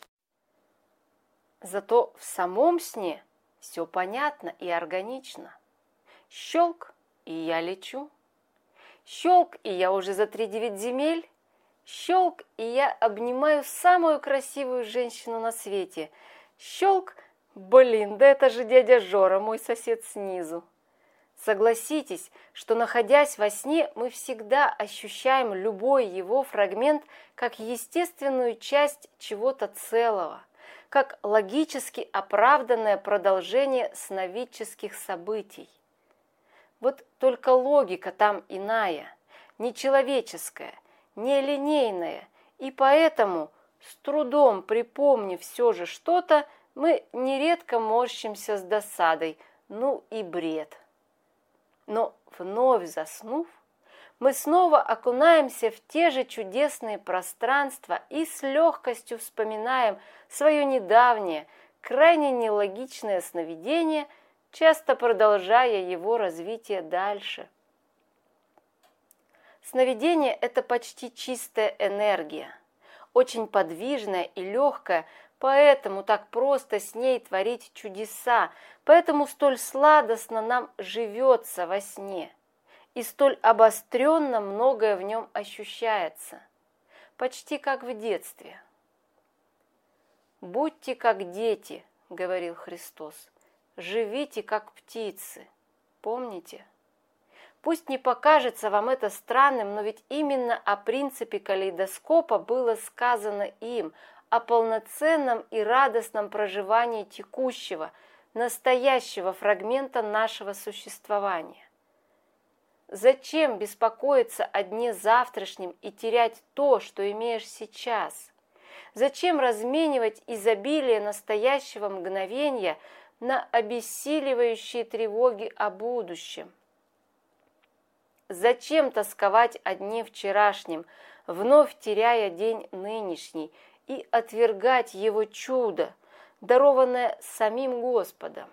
Зато в самом сне все понятно и органично. Щелк, и я лечу. Щелк, и я уже за 3-9 земель. Щелк, и я обнимаю самую красивую женщину на свете. Щелк, блин, да это же дядя Жора, мой сосед снизу. Согласитесь, что, находясь во сне, мы всегда ощущаем любой его фрагмент как естественную часть чего-то целого, как логически оправданное продолжение сновидческих событий. Вот только логика там иная, нечеловеческая, нелинейная, и поэтому, с трудом припомнив все же что-то, мы нередко морщимся с досадой, ну и бред. Но вновь заснув, мы снова окунаемся в те же чудесные пространства и с легкостью вспоминаем свое недавнее, крайне нелогичное сновидение, часто продолжая его развитие дальше. Сновидение – это почти чистая энергия, очень подвижная и легкая, поэтому так просто с ней творить чудеса, поэтому столь сладостно нам живется во сне, и столь обостренно многое в нем ощущается, почти как в детстве. «Будьте как дети», — говорил Христос, — «живите как птицы». Помните? Пусть не покажется вам это странным, но ведь именно о принципе калейдоскопа было сказано им, о полноценном и радостном проживании текущего, настоящего фрагмента нашего существования. Зачем беспокоиться о дне завтрашнем и терять то, что имеешь сейчас? Зачем разменивать изобилие настоящего мгновения на обессиливающие тревоги о будущем? Зачем тосковать о дне вчерашнем, вновь теряя день нынешний, и отвергать его чудо, дарованное самим Господом?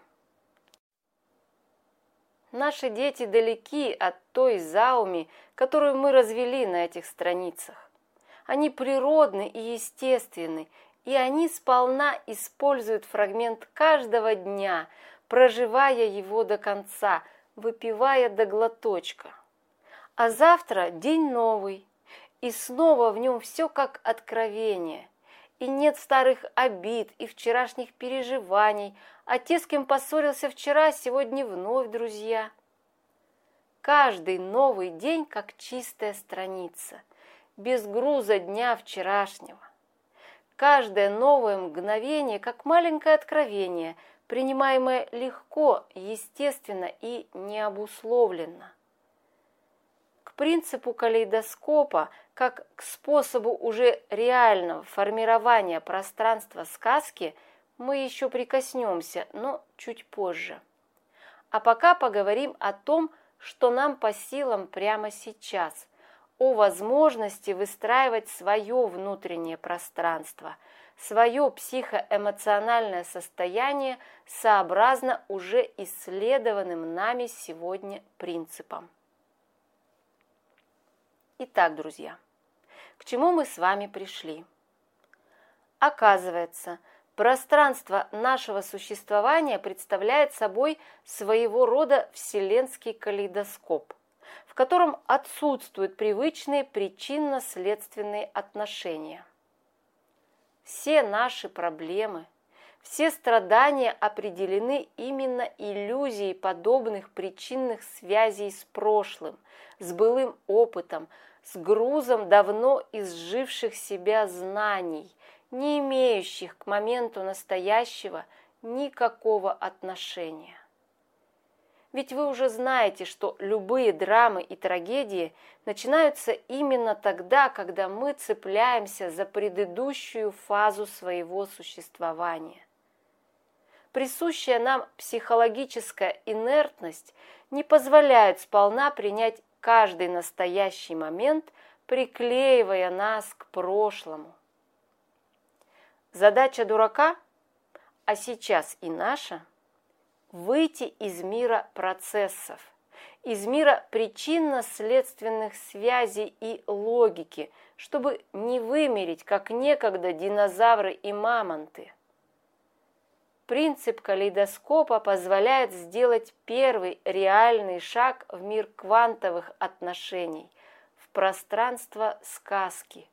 Наши дети далеки от той зауми, которую мы развели на этих страницах. Они природны и естественны, и они сполна используют фрагмент каждого дня, проживая его до конца, выпивая до глоточка. А завтра день новый, и снова в нем все как откровение, и нет старых обид и вчерашних переживаний, а те, с кем поссорился вчера, сегодня вновь друзья. Каждый новый день как чистая страница, без груза дня вчерашнего. Каждое новое мгновение как маленькое откровение, принимаемое легко, естественно и необусловленно. К принципу калейдоскопа, как к способу уже реального формирования пространства сказки, мы еще прикоснемся, но чуть позже. А пока поговорим о том, что нам по силам прямо сейчас, о возможности выстраивать свое внутреннее пространство, свое психоэмоциональное состояние сообразно уже исследованным нами сегодня принципам. Итак, друзья, к чему мы с вами пришли? Оказывается, Пространство нашего существования представляет собой своего рода вселенский калейдоскоп, в котором отсутствуют привычные причинно-следственные отношения. Все наши проблемы, все страдания определены именно иллюзией подобных причинных связей с прошлым, с былым опытом, с грузом давно изживших себя знаний, не имеющих к моменту настоящего никакого отношения. Ведь вы уже знаете, что любые драмы и трагедии начинаются именно тогда, когда мы цепляемся за предыдущую фазу своего существования. Присущая нам психологическая инертность не позволяет сполна принять каждый настоящий момент, приклеивая нас к прошлому. Задача дурака, а сейчас и наша, выйти из мира процессов, из мира причинно-следственных связей и логики, чтобы не вымереть, как некогда динозавры и мамонты. Принцип калейдоскопа позволяет сделать первый реальный шаг в мир квантовых отношений, в пространство сказки.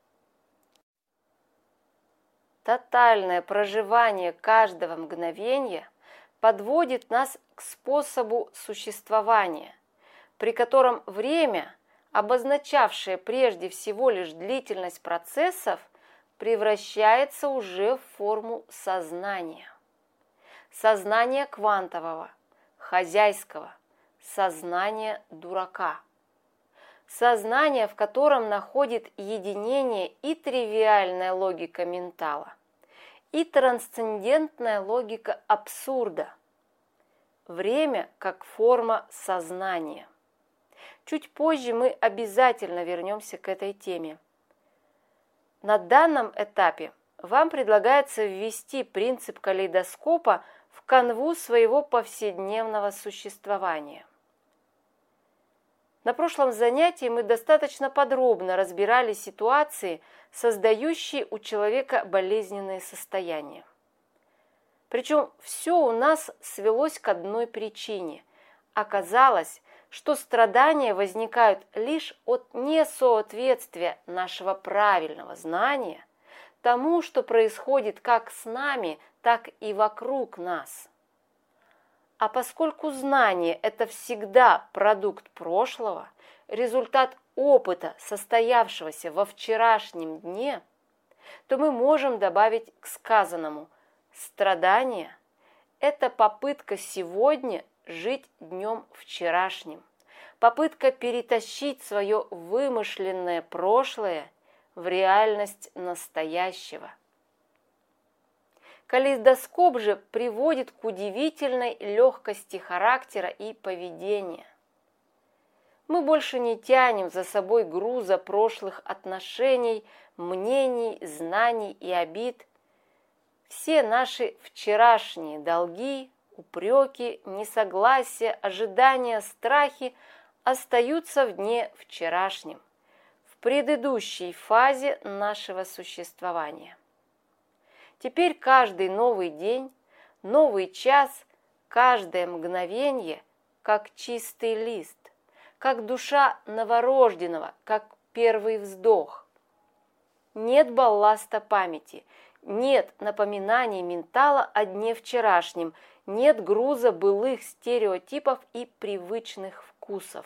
Тотальное проживание каждого мгновения подводит нас к способу существования, при котором время, обозначавшее прежде всего лишь длительность процессов, превращается уже в форму сознания. Сознание квантового, хозяйского, сознание дурака. Сознание, в котором находит единение и тривиальная логика ментала, и трансцендентная логика абсурда. Время как форма сознания. Чуть позже мы обязательно вернемся к этой теме. На данном этапе вам предлагается ввести принцип калейдоскопа в канву своего повседневного существования. На прошлом занятии мы достаточно подробно разбирали ситуации, создающие у человека болезненные состояния. Причем все у нас свелось к одной причине. Оказалось, что страдания возникают лишь от несоответствия нашего правильного знания тому, что происходит как с нами, так и вокруг нас. А поскольку знание – это всегда продукт прошлого, результат опыта, состоявшегося во вчерашнем дне, то мы можем добавить к сказанному: страдание – это попытка сегодня жить днем вчерашним, попытка перетащить свое вымышленное прошлое в реальность настоящего. Калейдоскоп же приводит к удивительной легкости характера и поведения. Мы больше не тянем за собой груза прошлых отношений, мнений, знаний и обид. Все наши вчерашние долги, упреки, несогласия, ожидания, страхи остаются в дне вчерашнем, в предыдущей фазе нашего существования. Теперь каждый новый день, новый час, каждое мгновение, как чистый лист, как душа новорожденного, как первый вздох. Нет балласта памяти, нет напоминаний ментала о дне вчерашнем, нет груза былых стереотипов и привычных вкусов.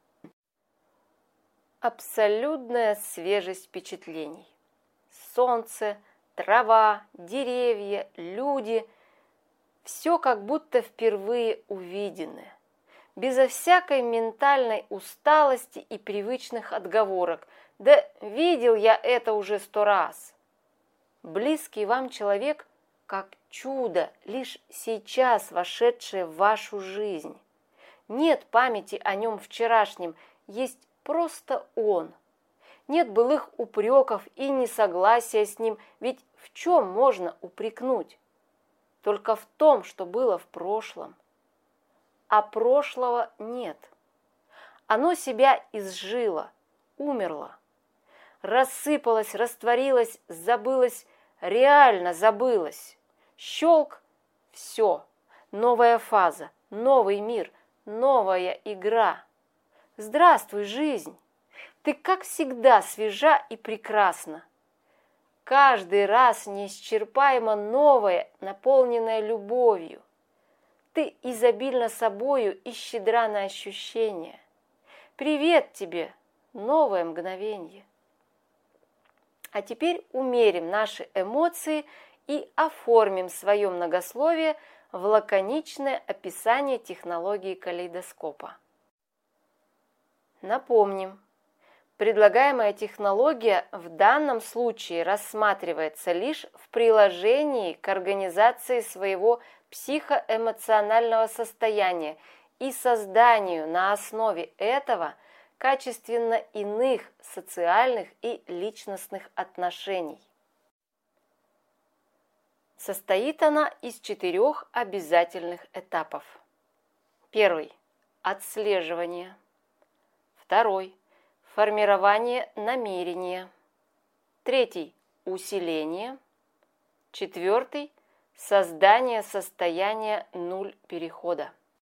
Абсолютная свежесть впечатлений. Солнце, трава, деревья, люди – все как будто впервые увидены, безо всякой ментальной усталости и привычных отговорок. Да видел я это уже 100 раз. Близкий вам человек как чудо, лишь сейчас вошедшее в вашу жизнь. Нет памяти о нем вчерашнем, есть просто он. Нет былых упреков и несогласия с ним, ведь в чем можно упрекнуть? Только в том, что было в прошлом. А прошлого нет. Оно себя изжило, умерло. Рассыпалось, растворилось, забылось, реально забылось. Щелк, все, новая фаза, новый мир, новая игра. Здравствуй, жизнь! Ты, как всегда, свежа и прекрасна. Каждый раз неисчерпаемо новое, наполненное любовью. Ты изобильна собою и щедра на ощущения. Привет тебе, новое мгновенье. А теперь умерим наши эмоции и оформим свое многословие в лаконичное описание технологии калейдоскопа. Напомним, предлагаемая технология в данном случае рассматривается лишь в приложении к организации своего психоэмоционального состояния и созданию на основе этого качественно иных социальных и личностных отношений. Состоит она из 4 обязательных этапов. Первый – отслеживание. Второй – формирование намерения. Третий – усиление. Четвертый – создание состояния нуль перехода.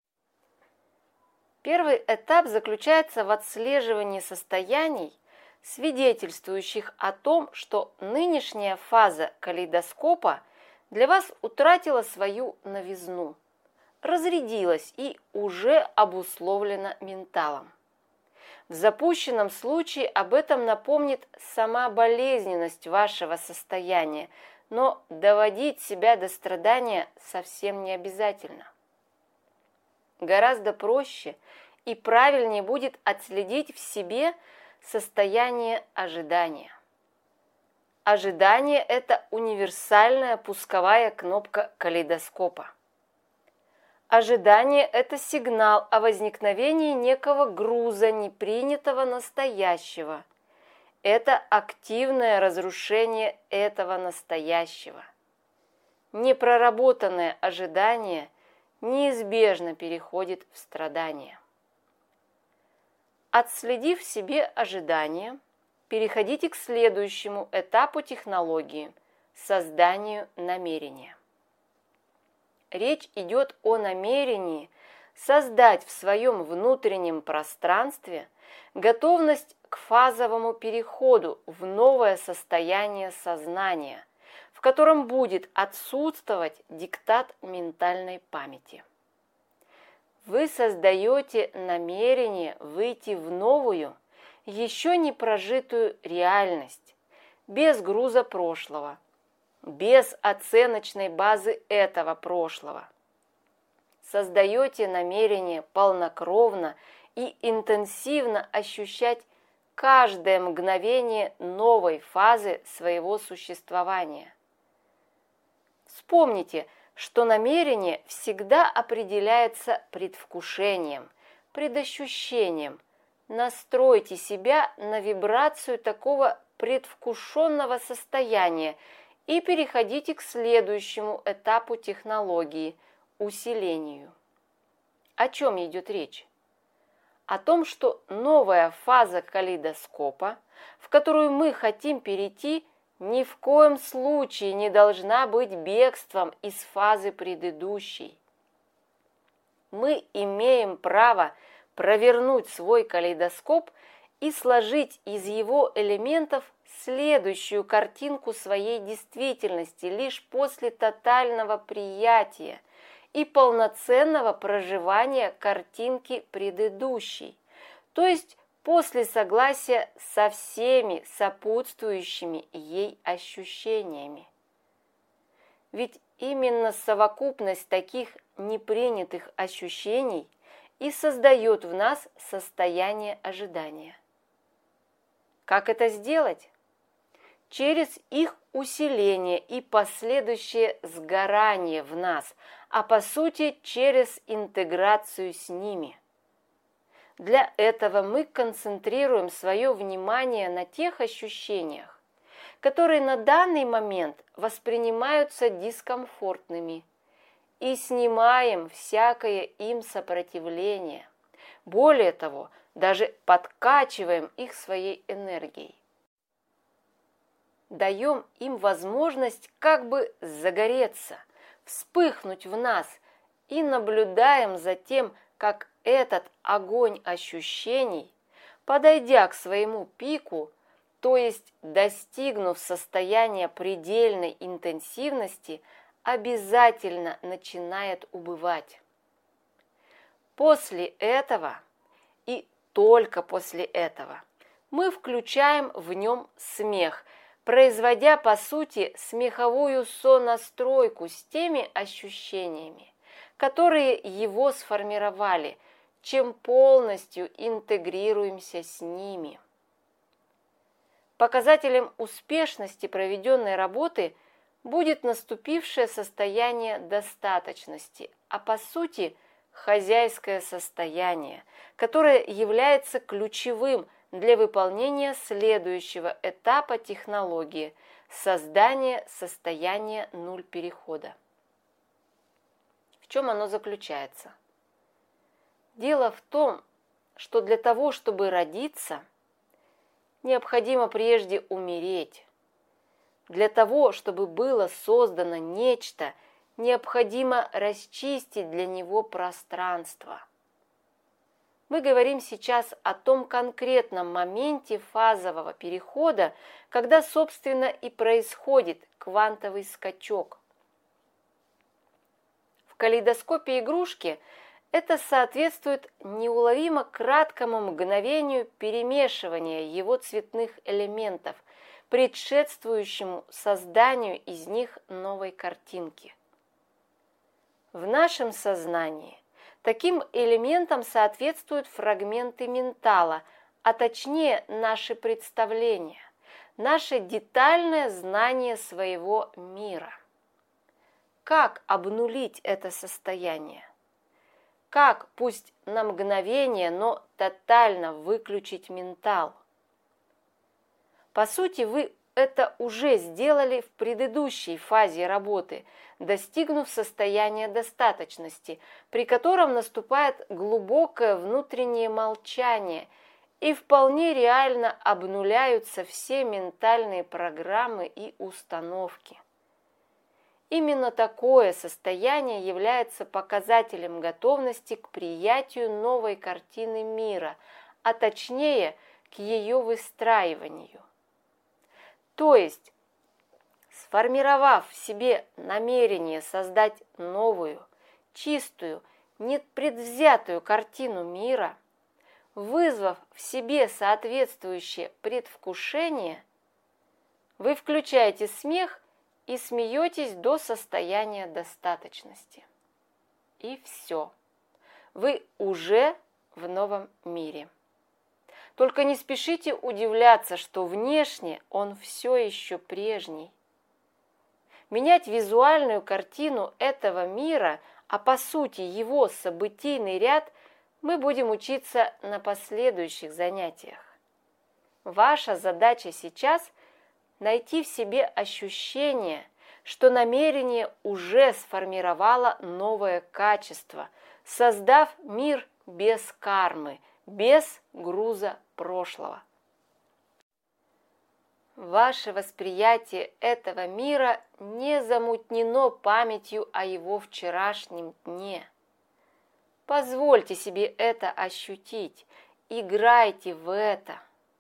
Первый этап заключается в отслеживании состояний, свидетельствующих о том, что нынешняя фаза калейдоскопа для вас утратила свою новизну, разрядилась и уже обусловлена менталом. В запущенном случае об этом напомнит сама болезненность вашего состояния, но доводить себя до страдания совсем не обязательно. Гораздо проще и правильнее будет отследить в себе состояние ожидания. Ожидание – это универсальная пусковая кнопка калейдоскопа. Ожидание – это сигнал о возникновении некого груза непринятого настоящего. Это активное разрушение этого настоящего. Непроработанное ожидание неизбежно переходит в страдание. Отследив в себе ожидание, переходите к следующему этапу технологии – созданию намерения. Речь идет о намерении создать в своем внутреннем пространстве готовность к фазовому переходу в новое состояние сознания, в котором будет отсутствовать диктат ментальной памяти. Вы создаете намерение выйти в новую, еще не прожитую реальность, без груза прошлого, без оценочной базы этого прошлого. Создаете намерение полнокровно и интенсивно ощущать каждое мгновение новой фазы своего существования. Вспомните, что намерение всегда определяется предвкушением, предощущением. Настройте себя на вибрацию такого предвкушенного состояния и переходите к следующему этапу технологии – усилению. О чем идет речь? О том, что новая фаза калейдоскопа, в которую мы хотим перейти, ни в коем случае не должна быть бегством из фазы предыдущей. Мы имеем право провернуть свой калейдоскоп и сложить из его элементов следующую картинку своей действительности лишь после тотального приятия и полноценного проживания картинки предыдущей, то есть после согласия со всеми сопутствующими ей ощущениями. Ведь именно совокупность таких непринятых ощущений и создает в нас состояние ожидания. Как это сделать? Через их усиление и последующее сгорание в нас, а по сути через интеграцию с ними. Для этого мы концентрируем свое внимание на тех ощущениях, которые на данный момент воспринимаются дискомфортными, и снимаем всякое им сопротивление. Более того, даже подкачиваем их своей энергией. Даем им возможность как бы загореться, вспыхнуть в нас и наблюдаем за тем, как этот огонь ощущений, подойдя к своему пику, то есть достигнув состояния предельной интенсивности, обязательно начинает убывать. После этого и только после этого мы включаем в нем смех, производя, по сути, смеховую сонастройку с теми ощущениями, которые его сформировали, чем полностью интегрируемся с ними. Показателем успешности проведенной работы будет наступившее состояние достаточности, а по сути хозяйское состояние, которое является ключевым для выполнения следующего этапа технологии – создания состояния нуль перехода. В чем оно заключается? Дело в том, что для того, чтобы родиться, необходимо прежде умереть. Для того, чтобы было создано нечто, необходимо расчистить для него пространство. Мы говорим сейчас о том конкретном моменте фазового перехода, когда, собственно, и происходит квантовый скачок. В калейдоскопе игрушки это соответствует неуловимо краткому мгновению перемешивания его цветных элементов, предшествующему созданию из них новой картинки. В нашем сознании таким элементам соответствуют фрагменты ментала, а точнее наши представления, наше детальное знание своего мира. Как обнулить это состояние? Как, пусть на мгновение, но тотально выключить ментал? По сути, вы это уже сделали в предыдущей фазе работы, достигнув состояния достаточности, при котором наступает глубокое внутреннее молчание и вполне реально обнуляются все ментальные программы и установки. Именно такое состояние является показателем готовности к приятию новой картины мира, а точнее к ее выстраиванию. То есть, сформировав в себе намерение создать новую, чистую, непредвзятую картину мира, вызвав в себе соответствующее предвкушение, вы включаете смех и смеетесь до состояния достаточности. И все. Вы уже в новом мире. Только не спешите удивляться, что внешне он все еще прежний. Менять визуальную картину этого мира, а по сути его событийный ряд, мы будем учиться на последующих занятиях. Ваша задача сейчас – найти в себе ощущение, что намерение уже сформировало новое качество, создав мир без кармы, без груза прошлого. Ваше восприятие этого мира не замутнено памятью о его вчерашнем дне. Позвольте себе это ощутить, играйте в это.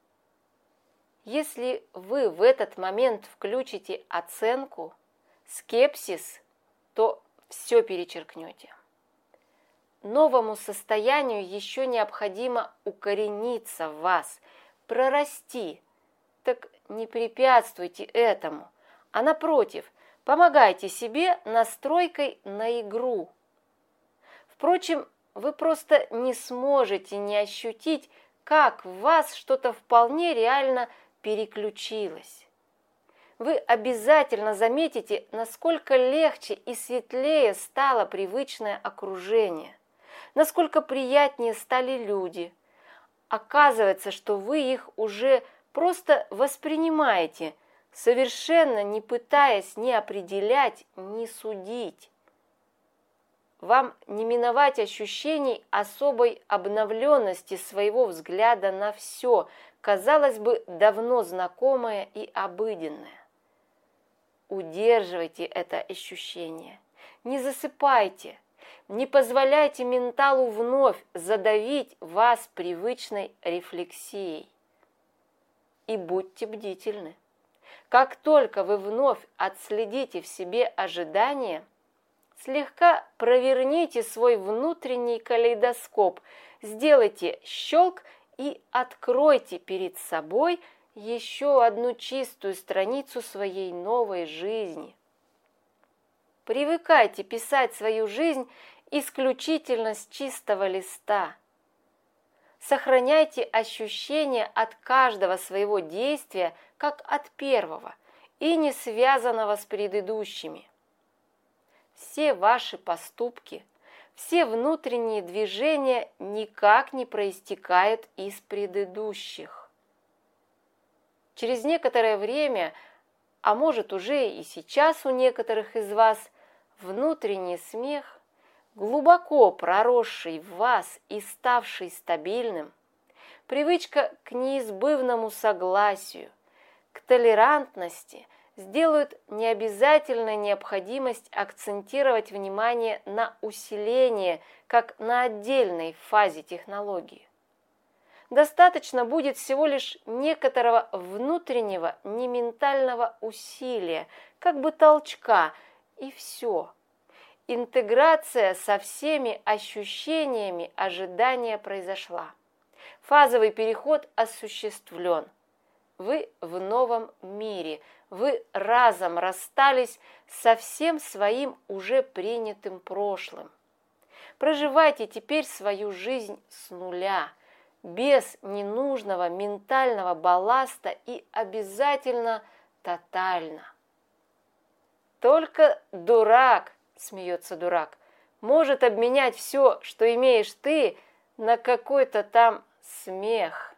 Если вы в этот момент включите оценку, скепсис, то все перечеркнете. Новому состоянию еще необходимо укорениться в вас, прорасти. Так не препятствуйте этому, а напротив, помогайте себе настройкой на игру. Впрочем, вы просто не сможете не ощутить, как в вас что-то вполне реально переключилось. Вы обязательно заметите, насколько легче и светлее стало привычное окружение, насколько приятнее стали люди. Оказывается, что вы их уже просто воспринимаете, совершенно не пытаясь ни определять, ни судить. Вам не миновать ощущений особой обновленности своего взгляда на все, казалось бы, давно знакомое и обыденное. Удерживайте это ощущение, Не засыпайте, не позволяйте менталу вновь задавить вас привычной рефлексией. И будьте бдительны. Как только вы вновь отследите в себе ожидания, слегка проверните свой внутренний калейдоскоп, сделайте щелк и откройте перед собой еще одну чистую страницу своей новой жизни. Привыкайте писать свою жизнь исключительно с чистого листа. Сохраняйте ощущение от каждого своего действия, как от первого, и не связанного с предыдущими. Все ваши поступки, все внутренние движения никак не проистекают из предыдущих. Через некоторое время, а может уже и сейчас у некоторых из вас, внутренний смех, глубоко проросший в вас и ставший стабильным, привычка к неизбывному согласию, к толерантности сделают необязательной необходимость акцентировать внимание на усилении, как на отдельной фазе технологии. Достаточно будет всего лишь некоторого внутреннего нементального усилия, как бы толчка, и все. Интеграция со всеми ощущениями ожидания произошла. Фазовый переход осуществлен. Вы в новом мире, вы разом расстались со всем своим уже принятым прошлым. Проживайте теперь свою жизнь с нуля, без ненужного ментального балласта и обязательно тотально. Только дурак, смеется дурак, может обменять все, что имеешь ты, на какой-то там смех.